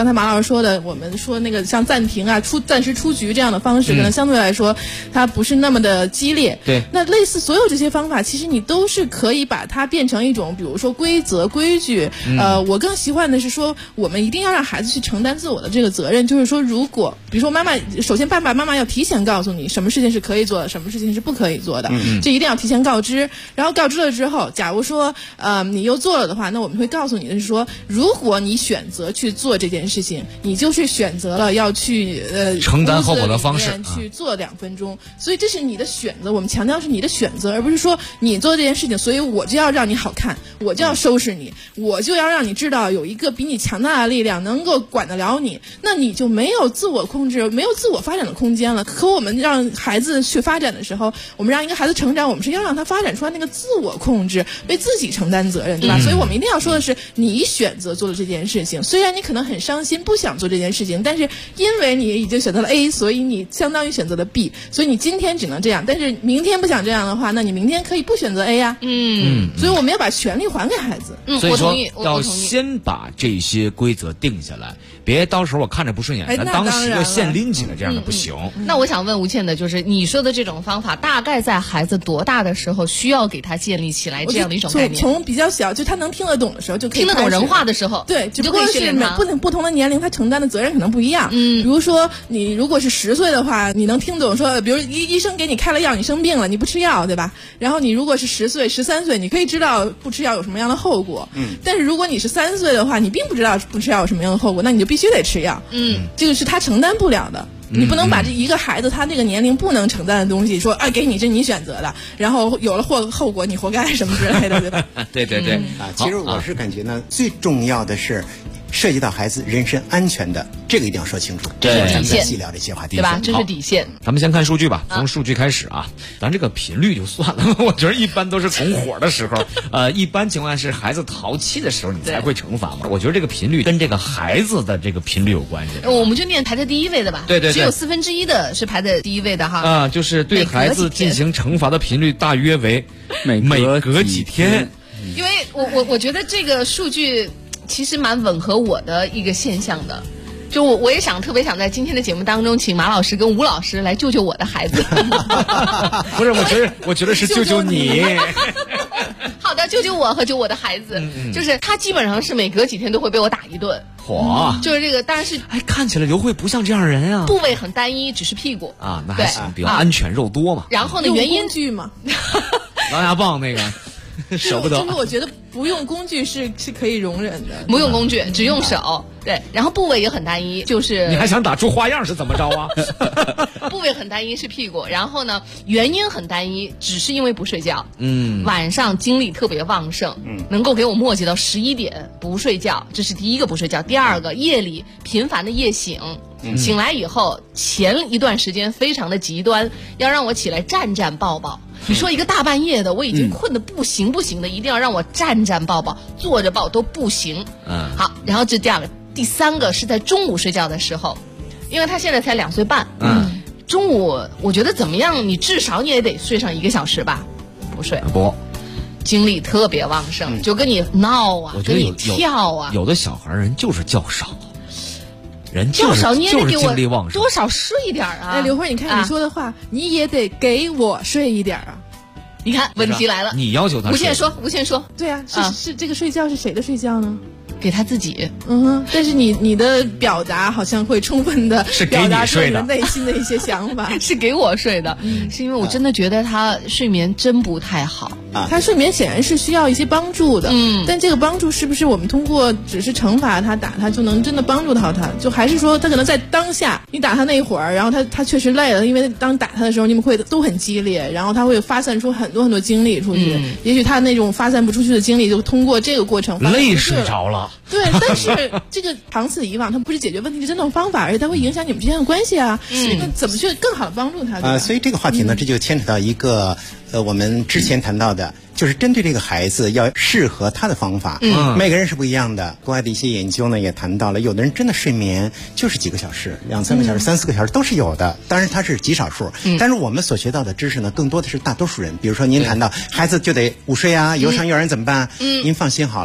说的，我们说那个像暂停啊、暂时出局这样的方式，可能相对来说它不是那么的激烈。 对， 那类似所有这些方法，其实你都是可以把它变成一种，比如说规则、规矩。我更习惯的是说，我们一定要让孩子去承担自我的这个责任。就是说，如果比如说妈妈，首先爸爸妈妈要提前告诉你什么事情是可以做的，什么事情是不可以做的，这一定要提前告知。然后告知了之后，假如说你又做了的话，那我们会告诉你的是说，如果你选择去做这件事情，你就是选择了要去承担后果的方式去做2分钟，所以这是你的选择。我们强调是你的选择，而不是说你做这件事情，所以我就要让你好看，我就要收拾你，我就要让你知道有一个比你强大的力量能够管得了你，那你就没有自我控制，没有自我发展的空间了。可我们让孩子去发展的时候，我们让一个孩子成长，我们是要让他发展出来那个自我控制，为自己承担责任，对吧？所以我们一定要说的是，你选择做了这件事情，虽然你可能很伤心，不想做这件事情，但是因为你已经选择了 A， 所以你相当于选择了 B， 所以你今天只能这样，但是明天不想这样的话，那你明天可以不选择 A 呀。所以我们要把权利还给孩子。 所以说要先把这些规则定下来，别到时候我看着不顺眼，咱当时个线拎起来，这样的不行。 那我想问吴倩的就是你说的这种方法，大概在孩子多大的时候需要给他建立起来这样的一种概念？ 从比较小，就他能听得懂的时候就可以， 听得懂人话的时候， 对， 就可以训练他。 不同的年龄，他承担的责任可能不一样。比如说你如果是10岁的话，你能听懂说，比如医生给你开了药，你生病了，你不吃药，对吧？然后你如果是10岁、13岁，你可以知道不吃药有什么样的后果。但是如果你是3岁的话，你并不知道不吃药有什么样的后果，那你就必须得吃药。这个是他承担不了的。你不能把这一个孩子他那个年龄不能承担的东西说，给你，这你选择的，然后有了后果你活该什么之类的，对吧？ 对对对。 其实我是感觉呢，最重要的是涉及到孩子人身安全的，这个一定要说清楚。 这是底线， 细聊这些话题， 对吧？这是底线。 咱们先看数据吧，从数据开始啊。咱这个频率就算了，我觉得一般都是拱火的时候，一般情况下是孩子淘气的时候，你才会惩罚嘛。我觉得这个频率跟这个孩子的这个频率有关系。 我们就念排在第1位的吧。 对对对， 只有1/4的是排在第1位的哈。 就是对孩子进行惩罚的频率大约为每隔几天。 因为我觉得这个数据其实蛮吻合我的一个现象的。就我也特别想在今天的节目当中，请马老师跟吴老师来救救我的孩子。 不是，我觉得是救救你。 好的，救救我和救我的孩子。就是他基本上是每隔几天都会被我打一顿。就是这个，当然是看起来刘慧不像这样人啊。 部位很单一，只是屁股啊，那还行，比较安全，肉多嘛。 然后呢，原因工具嘛， 狼牙棒那个。舍不得， 就是我觉得不用工具是可以容忍的， 不用工具只用手，对，然后部位也很单一，就是你还想打出花样是怎么着啊？ 部位很单一是屁股，然后呢原因很单一，只是因为不睡觉，晚上精力特别旺盛，能够给我磨叽到11点不睡觉，这是第一个不睡觉。第二个，夜里频繁的夜醒。醒来以后，前一段时间非常的极端，要让我起来站抱。你说一个大半夜的，我已经困得不行的，一定要让我站抱，坐着抱都不行。好，然后这第二个，第三个是在中午睡觉的时候，因为他现在才2岁半。中午我觉得怎么样，你至少你也得睡上1个小时吧？不睡不。精力特别旺盛，就跟你闹啊，跟你跳啊。 有的小孩人就是觉少。人较少，你也得给我多少睡一点啊！ 刘慧，你看你说的话，你也得给我睡一点啊！ 你看，问题来了， 你要求他。 吴倩说， 对啊，是这个睡觉是谁的睡觉呢？ 给他自己。 但是你的表达好像会充分的表达出你的内心的一些想法。 是给我睡的，是因为我真的觉得他睡眠真不太好。 他睡眠显然是需要一些帮助的，但这个帮助是不是我们通过只是惩罚他打他就能真的帮助到他？就还是说他可能在当下你打他那一会儿，然后他确实累了，因为当打他的时候你们会都很激烈，然后他会发散出很多精力出去，也许他那种发散不出去的精力就通过这个过程累睡着了。 对，但是这个长此以往，它不是解决问题的真正方法，而且它会影响你们之间的关系啊。那怎么去更好的帮助他？ 所以这个话题呢，这就牵扯到一个我们之前谈到的，就是针对这个孩子要适合他的方法。每个人是不一样的。国外的一些研究呢也谈到了，有的人真的睡眠就是几个小时，2-3个小时、3-4个小时都是有的。当然它是极少数，但是我们所学到的知识呢，更多的是大多数人。比如说您谈到孩子就得午睡啊，以后上幼儿园怎么办？您放心好了。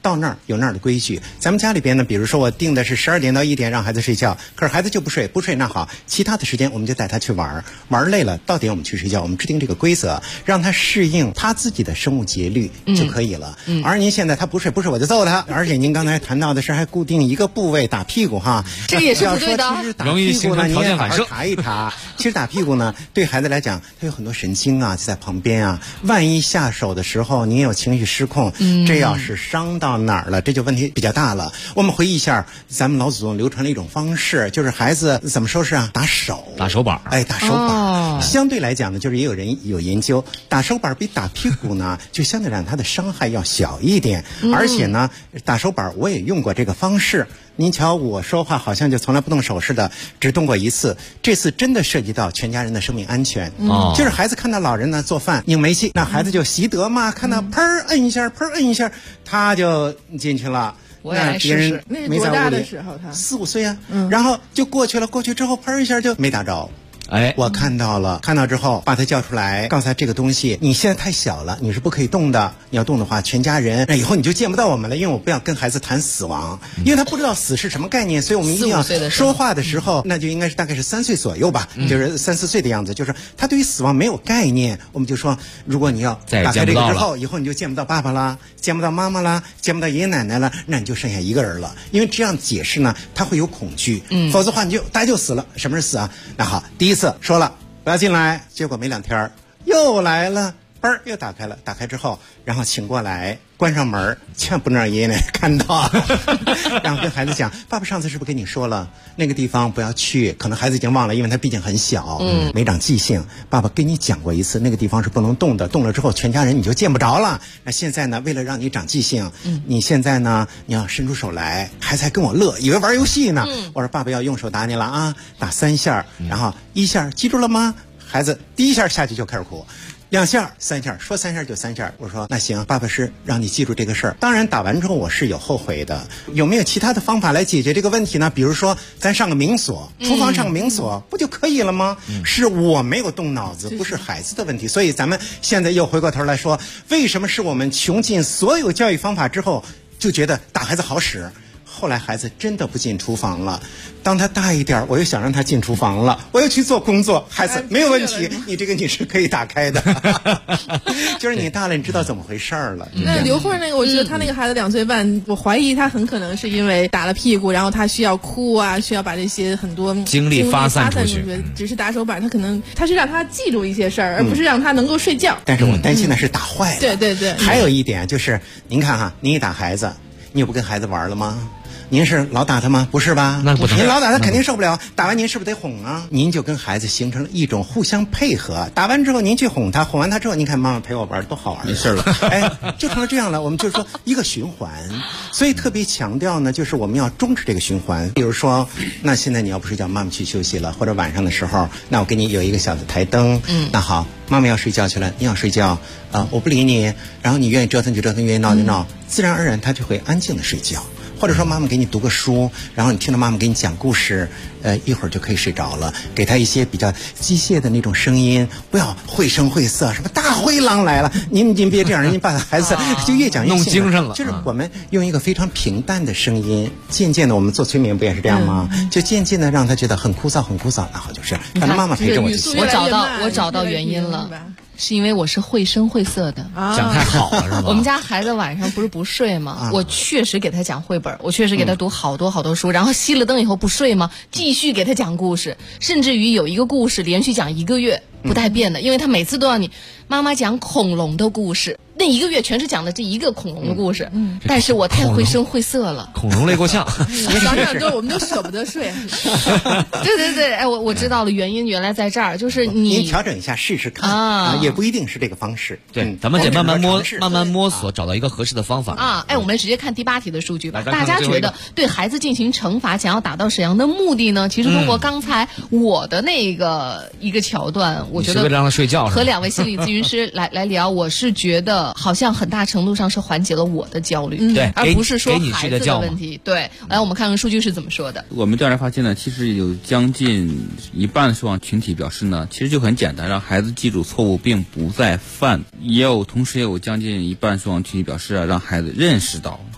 到那儿有那儿的规矩。咱们家里边呢，比如说我定的是12点到1点让孩子睡觉，可是孩子就不睡那好，其他的时间我们就带他去玩累了，到点我们去睡觉，我们制定这个规则，让他适应他自己的生物节律就可以了。而您现在他不睡我就揍他，而且您刚才谈到的是还固定一个部位打屁股哈， 这个也是不对的， 容易形成条件反射。 查一查，其实打屁股呢，对孩子来讲，他有很多神经啊，就在旁边啊。万一下手的时候，您有情绪失控，这要是伤到哪儿了，这就问题比较大了。我们回忆一下，咱们老祖宗流传了一种方式，就是孩子怎么收拾啊？打手板，打手板。相对来讲呢，就是也有人有研究，打手板比打屁股呢，就相对来讲它的伤害要小一点。而且呢，打手板我也用过这个方式。您瞧，我说话好像就从来不动手似的，只动过一次。这次真的涉及到全家人的生命安全。就是孩子看到老人呢做饭拧煤气，那孩子就习得嘛，看到砰摁一下，他就进去了。 我也来试试。 那多大的时候他 ？4、5岁啊。然后就过去了，过去之后砰一下就没打着。我看到了，看到之后把他叫出来，告诉他这个东西你现在太小了，你是不可以动的，你要动的话全家人以后你就见不到我们了，因为我不要跟孩子谈死亡，因为他不知道死是什么概念，所以我们一定要说话的时候那就应该是大概是3岁左右吧，就是3、4岁的样子，就是他对于死亡没有概念，我们就说如果你要打开这个之后，以后你就见不到爸爸啦，见不到妈妈啦，见不到爷爷奶奶了，那你就剩下一个人了，因为这样解释呢他会有恐惧，否则的话大家就死了。什么是死啊？那好，第一次说了不要进来，结果没2天又来了，又打开了，打开之后然后请过来，关上门，千万不能让爷爷奶奶看到然后跟孩子讲，爸爸上次是不是跟你说了那个地方不要去，可能孩子已经忘了，因为他毕竟很小，没长记性，爸爸跟你讲过一次那个地方是不能动的，动了之后全家人你就见不着了。那现在呢，为了让你长记性，你现在呢你要伸出手来，孩子还跟我乐，以为玩游戏呢。我说爸爸要用手打你了啊，打3下，然后1下记住了吗？孩子第1下下去就开始哭，2下、3下，说3下就3下。我说那行，爸爸是让你记住这个事儿。当然打完之后我是有后悔的，有没有其他的方法来解决这个问题呢？比如说咱上个冥锁，厨房上个冥锁不就可以了吗？是我没有动脑子，不是孩子的问题。所以咱们现在又回过头来说，为什么是我们穷尽所有教育方法之后就觉得打孩子好使，后来孩子真的不进厨房了，当他大一点，我又想让他进厨房了，我又去做工作，孩子没有问题，你这个你是可以打开的就是你大了，你知道怎么回事了。 那刘慧那个，我觉得他那个孩子2岁半，我怀疑他很可能是因为打了屁股，然后他需要哭啊，需要把这些很多精力发散出去。 只是打手板，他可能他是让他记住一些事儿，而不是让他能够睡觉。 但是我担心的是打坏了。 对对对。 还有一点就是，您看哈，您一打孩子，你有不跟孩子玩了吗？您是老打他吗？不是吧？ 那不成。 您老打他肯定受不了，打完您是不是得哄啊？您就跟孩子形成了一种互相配合，打完之后您去哄他，哄完他之后您看妈妈陪我玩多好玩， 没事了就成了这样了。我们就是说一个循环，所以特别强调呢，就是我们要终止这个循环。比如说，那现在你要不睡觉，妈妈去休息了，或者晚上的时候，那我给你有一个小的台灯，那好，妈妈要睡觉去了，你要睡觉我不理你，然后你愿意折腾就折腾，愿意闹就闹，自然而然他就会安静的睡觉。或者说妈妈给你读个书，然后你听到妈妈给你讲故事，一会儿就可以睡着了。给他一些比较机械的那种声音，不要绘声绘色，什么大灰狼来了，您别这样，您把孩子就越讲越弄精神了。 就是我们用一个非常平淡的声音，渐渐的我们做催眠不也是这样吗？就渐渐的让他觉得很枯燥，然后就是反正妈妈陪着我就行。 我找到原因了。是因为我是绘声绘色的， 讲太好了是吧？ 我们家孩子晚上不是不睡吗？我确实给他讲绘本，我确实给他读好多书，然后熄了灯以后不睡吗？继续给他讲故事，甚至于有一个故事连续讲1个月不带变的，因为他每次都要你妈妈讲恐龙的故事，那1个月全是讲的这一个恐龙的故事。但是我太绘声绘色了， 恐龙累够呛想想我们都舍不得睡对，哎，我知道了，原因原来在这儿，就是您调整一下试试看也不一定是这个方式。 对，咱们得慢慢摸索，找到一个合适的方法我们直接看第8题的数据吧。大家觉得对孩子进行惩罚，想要达到什么样的目的呢？其实通过刚才我的那个一个桥段，我觉得为了让他睡觉， 和2位心理咨询师来聊，我是觉得好像很大程度上是缓解了我的焦虑， 对， 而不是说孩子的问题。对，来我们看看数据是怎么说的。 我们调查发现呢，其实有将近一半的受访群体表示呢，其实就很简单，让孩子记住错误并不再犯。同时也有将近一半受访群体表示让孩子认识到，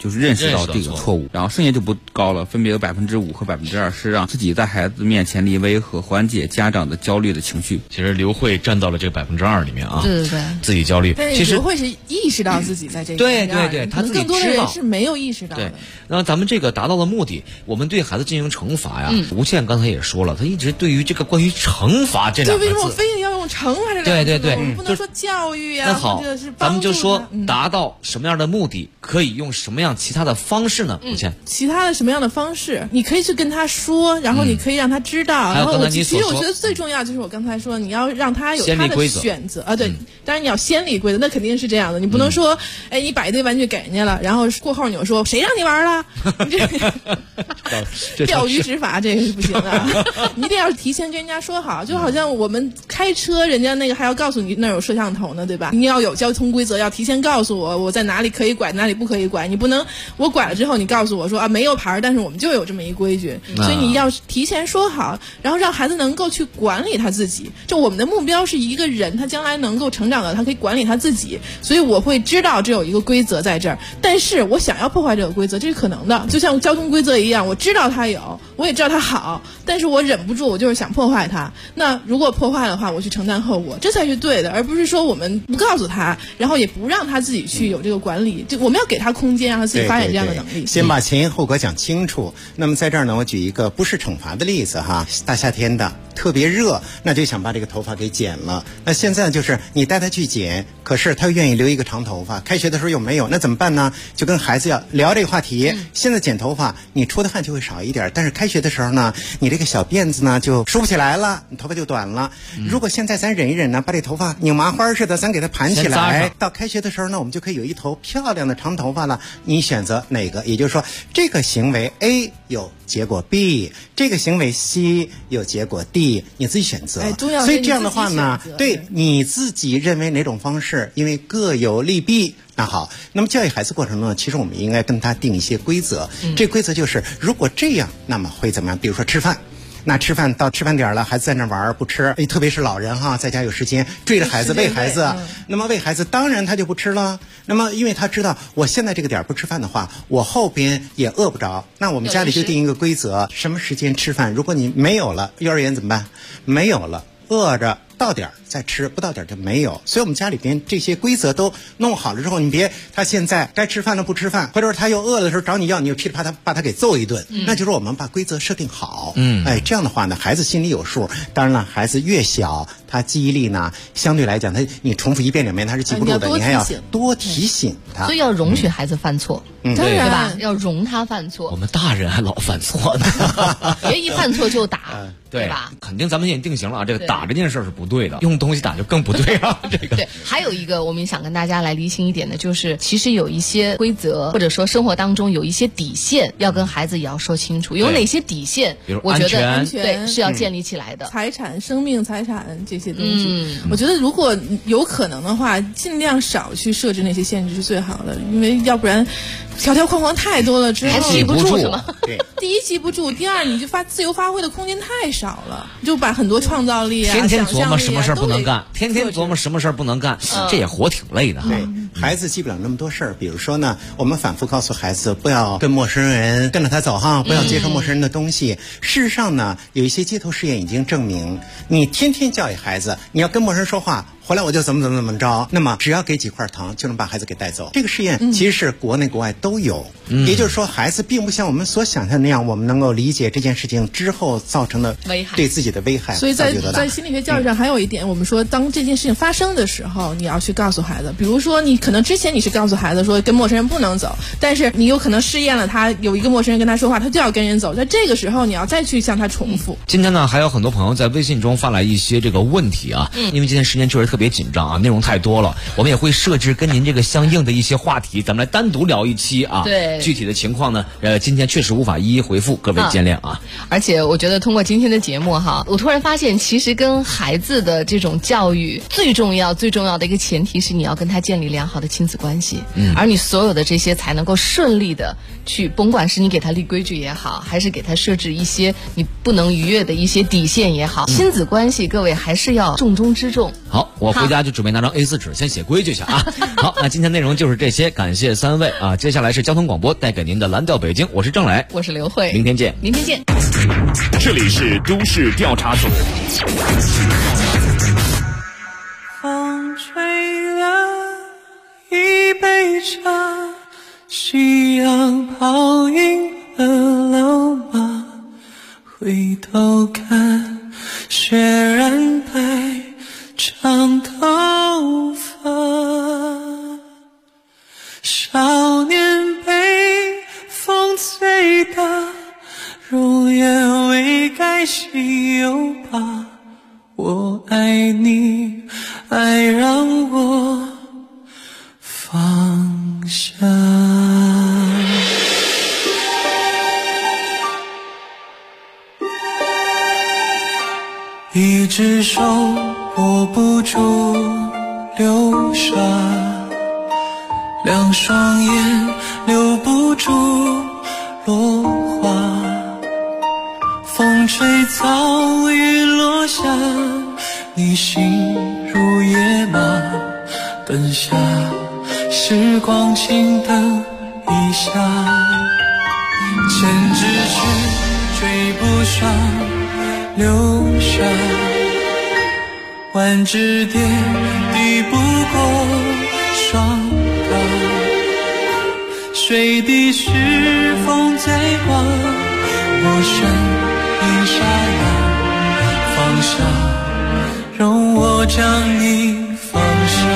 就是认识到这个错误，然后剩下就不高了，分别有5%和20%，让自己在孩子面前立威和缓解家长的焦虑的情绪。 其实刘慧占到了这个2%里面啊， 对， 自己焦虑。其实刘慧是意识到自己在这个对，他自己知道， 更多的人是没有意识到的。 对，那咱们这个达到了目的，我们对孩子进行惩罚呀。吴倩刚才也说了，他一直对于这个关于惩罚这两个字， 为什么我非得要用惩罚这两个字？ 对， 我们不能说教育呀。 那好，咱们就说达到什么样的目的，可以用什么样其他的方式呢？吴倩， 其他的什么样的方式？你可以去跟他说，然后你可以让他知道。然后其实我觉得最重要就是我刚才说，你要让他有他的选择啊。对，当然你要先立规则，那肯定是这样的。你不能说，你把一堆玩具给人家了，然后过后你又说谁让你玩了？钓鱼执法这个是不行的，你一定要提前跟人家说好。就好像我们开车，人家那个还要告诉你那儿有摄像头呢，对吧？你要有交通规则，要提前告诉我在哪里可以拐，哪里不可以拐。你不能我拐了之后你告诉我说没有牌，但是我们就有这么一规矩，所以你要提前说好，然后让孩子能够去管理他自己。就我们的目标是一个人他将来能够成长的，他可以管理他自己，所以我会知道这有一个规则在这儿，但是我想要破坏这个规则，这是可能的。就像交通规则一样，我知道它有，我也知道它好，但是我忍不住，我就是想破坏它。那如果破坏的话，我去承担后果，这才是对的，而不是说我们不告诉他，然后也不让他自己去有这个管理。就我们要给他空间，让他自己发展这样的能力。 先把前因后果讲清楚。那么在这儿呢，我举一个不是惩罚的例子哈，大夏天的特别热，那就想把这个头发给剪了。那现在就是你带他去剪，可是他愿意留一个长头发，开学的时候又没有，那怎么办呢？就跟孩子要聊这个话题。现在剪头发，你出的汗就会少一点，但是开学的时候呢，你这个小辫子呢就梳不起来了，你头发就短了。如果现在咱忍一忍呢，把这头发拧麻花似的，咱给它盘起来，到开学的时候呢，我们就可以有一头漂亮的长头发了。你选择哪个？也就是说，这个行为 A 有结果 B， 这个行为 C 有结果 D， 你自己选择。所以这样的话呢，对你自己认为哪种方式，因为各有利弊。那好，那么教育孩子过程中呢，其实我们应该跟他定一些规则。这规则就是，如果这样，那么会怎么样？比如说吃饭。那吃饭到吃饭点了，孩子在那玩不吃，特别是老人哈，在家有时间追着孩子喂孩子，那么喂孩子当然他就不吃了。那么因为他知道我现在这个点不吃饭的话，我后边也饿不着，那我们家里就定一个规则，什么时间吃饭。如果你没有了，幼儿园怎么办？没有了，饿着到点再吃，不到点就没有。所以我们家里边这些规则都弄好了之后，你别他现在该吃饭了不吃饭，或者他又饿的时候找你要，你就噼里啪啦把他给揍一顿。那就是我们把规则设定好。这样的话呢，孩子心里有数。当然了，孩子越小，他记忆力呢相对来讲，你重复一遍两遍他是记不住的，你还要多提醒他。 所以要容许孩子犯错，对吧？要容他犯错。 我们大人还老犯错呢， 别一犯错就打。对吧？ 肯定咱们也定型了啊，这个打这件事是不对的，用东西打就更不对啊。这个对，还有一个我们想跟大家来厘清一点的，就是其实有一些规则，或者说生活当中有一些底线，要跟孩子也要说清楚。有哪些底线？ 比如我觉得安全对是要建立起来的。 财产、生命、财产这些东西，我觉得如果有可能的话，尽量少去设置那些限制是最好的，因为要不然条条框框太多了之后， 还记不住是吗？ 第一记不住，第二你就自由发挥的空间太少了，就把很多创造力啊、 天天琢磨什么事儿不能干，天天琢磨什么事儿不能干，这也活挺累的哈。 对，孩子记不了那么多事儿。比如说呢，我们反复告诉孩子不要跟陌生人跟着他走哈，不要接受陌生人的东西。事实上呢，有一些街头试验已经证明，你天天教育孩子，你要跟陌生人说话，回来我就怎么着，那么只要给几块糖就能把孩子给带走。这个试验其实是国内国外都有，也就是说孩子并不像我们所想象那样，我们能够理解这件事情之后造成的危害， 对自己的危害。 所以在心理学教育上还有一点，我们说当这件事情发生的时候，你要去告诉孩子，比如说你可能之前你是告诉孩子说跟陌生人不能走，但是你有可能试验了他有一个陌生人跟他说话，他就要跟人走，在这个时候你要再去向他重复。 今天呢还有很多朋友在微信中发来一些这个问题啊，因为今天时间确实特别紧张啊，内容太多了，我们也会设置跟您这个相应的一些话题，咱们来单独聊一期啊。 对， 具体的情况呢，今天确实无法一一回复，各位见谅啊。 而且我觉得通过今天的节目哈，我突然发现，其实跟孩子的这种教育最重要的一个前提是你要跟他建立良好的亲子关系，而你所有的这些才能够顺利的去，甭管是你给他立规矩也好，还是给他设置一些你不能逾越的一些底线也好，亲子关系各位还是要重中之重。 好，我回家就准备拿张 A4 纸先写规矩去啊。好，那今天内容就是这些，感谢3位啊。接下来是交通广播。 播带给您的蓝调北京，我是郑磊， 我是刘慧， 明天见。 明天见。 这里是都市调查组。 风吹了一杯茶，夕阳泡晕了老马，回头看雪染白长头发，少年被风吹大，容颜未改心有疤，我爱你，爱让我放下。一只手握不住流沙，两双眼留不住落花，风吹草雨落下，你心如野马，等下时光静等一下，千只去追不上留下，万只蝶抵不过霜打，水滴是风在刮，我身影沙哑，放下，容我将你放下。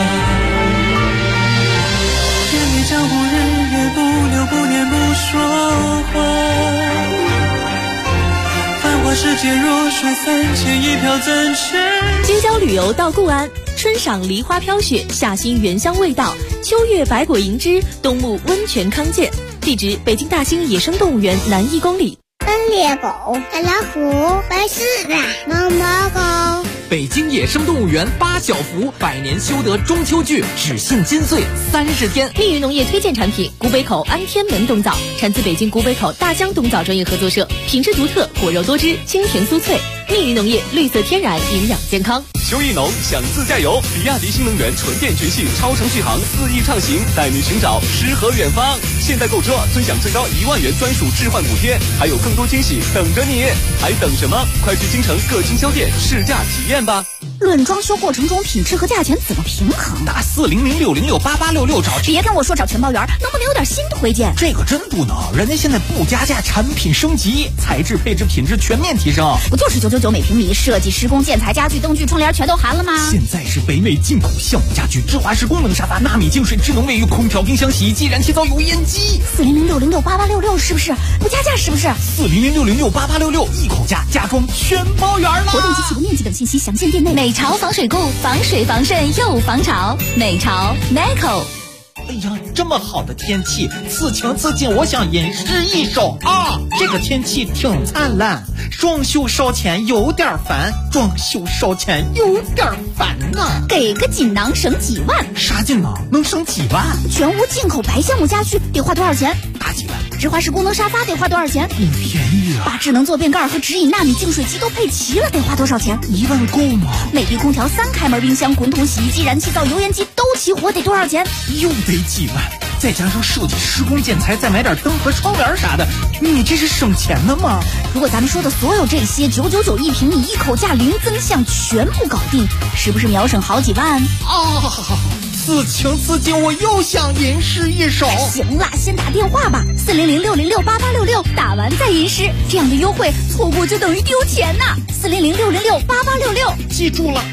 愿你江湖日夜不留不念不说话，世界若说三千一瓢怎成？ 京郊旅游到固安，春赏梨花飘雪，夏欣原香味道，秋月百果银枝，冬沐温泉康健。地址：北京大兴野生动物园南1公里。 斑鬣狗、白老虎、白狮子、毛毛狗。 北京野生动物园8小福百年修得中秋剧只限金穗30天。 密云农业推荐产品古北口安天门冬枣，产自北京古北口大江冬枣专业合作社，品质独特，果肉多汁，清甜酥脆。密云农业绿色天然，营养健康。 秋意浓，想自驾游，比亚迪新能源纯电全系超程续航4亿畅行，带你寻找诗和远方。现在购车尊享最高1万元专属置换补贴，还有更多惊喜等着你，还等什么？快去京城各经销店试驾体验吧。 论装修过程中品质和价钱怎么平衡？ 打40060688866找。 别跟我说找全包圆，能不能有点新推荐？ 这个真不能，人家现在不加价，产品升级，材质配置品质全面提升。 不就是999每平米，设计施工建材家具灯具窗帘全都含了吗？ 现在是北美进口项目家具，智华式功能沙发，纳米净水智能卫浴，空调冰箱洗衣机，燃气灶油烟机。 40060688866是不是不加价？是不是 40060688866一口价，家装全包圆了。 活动及起步面积等信息详见店内。 美潮防水固，防水防渗又防潮。美潮 Meco。 哎呀，这么好的天气，此情此景，我想吟诗一首啊！这个天气挺灿烂，装修烧钱有点烦，装修烧钱有点烦呐。 给个锦囊省几万？ 啥锦囊能省几万？ 全屋进口白橡木家具得花多少钱？ 大几万。 直华式功能沙发得花多少钱？ 便宜啊！ 把智能坐便盖和直饮纳米净水机都配齐了，得花多少钱 ？1万够吗？ 美的空调3开门冰箱、滚筒洗衣机、燃气灶、油烟机都齐活，得多少钱？ 又得几万，再加上设计施工建材，再买点灯和窗帘啥的，你这是省钱的吗？ 如果咱们说的所有这些999一平米，一口价零增项，全部搞定，是不是秒省好几万？ 此情此景，我又想吟诗一首。 行了，先打电话吧，40060688866，打完再吟诗，这样的优惠错过就等于丢钱呐。40060688866， 记住了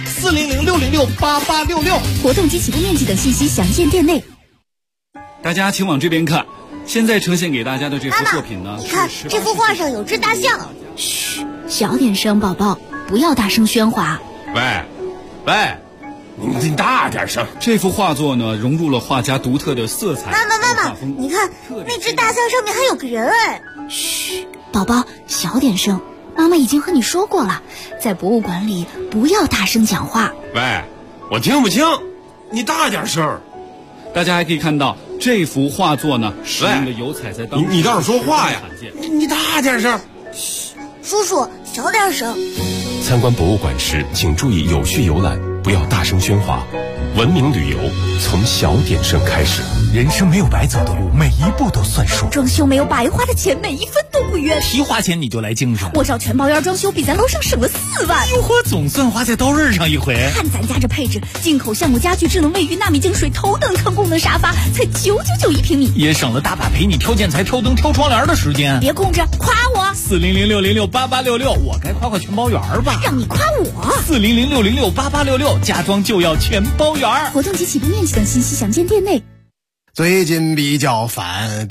，40060688866。 活动及起步面积等信息详见店内。 大家请往这边看，现在呈现给大家的这幅作品呢， 你看这幅画上有只大象。 嘘，小点声，宝宝，不要大声喧哗。 喂，你大点声。 这幅画作呢，融入了画家独特的色彩。 妈妈，你看那只大象上面还有个人哎。 嘘，宝宝，小点声。妈妈已经和你说过了，在博物馆里不要大声讲话。 喂，我听不清，你大点声。 大家还可以看到这幅画作呢，使用的油彩在当你倒是说话呀！你大点声。 叔叔，小点声。 参观博物馆时，请注意有序游览，不要大声喧哗。 文明旅游从小点声开始。 人生没有白走的路，每一步都算数。 装修没有白花的钱，每一分都不冤。 提花钱你就来精神。 我找全包院装修，比在楼上省了4万。 哟呵，总算花在刀刃上一回。 看咱家这配置，进口橡木家具、智能卫浴、纳米净水、头等舱功能沙发，才999一平米， 也省了大把陪你挑建材、挑灯、挑窗帘的时间。 别空着，夸我 ！40060688866，我该夸全包园吧？ 让你夸我 ！40060688866，家装就要全包园。 活动及起步面积等信息详见店内。 最近比较烦，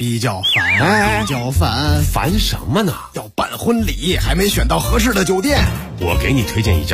烦什么呢？ 要办婚礼，还没选到合适的酒店。 我给你推荐一家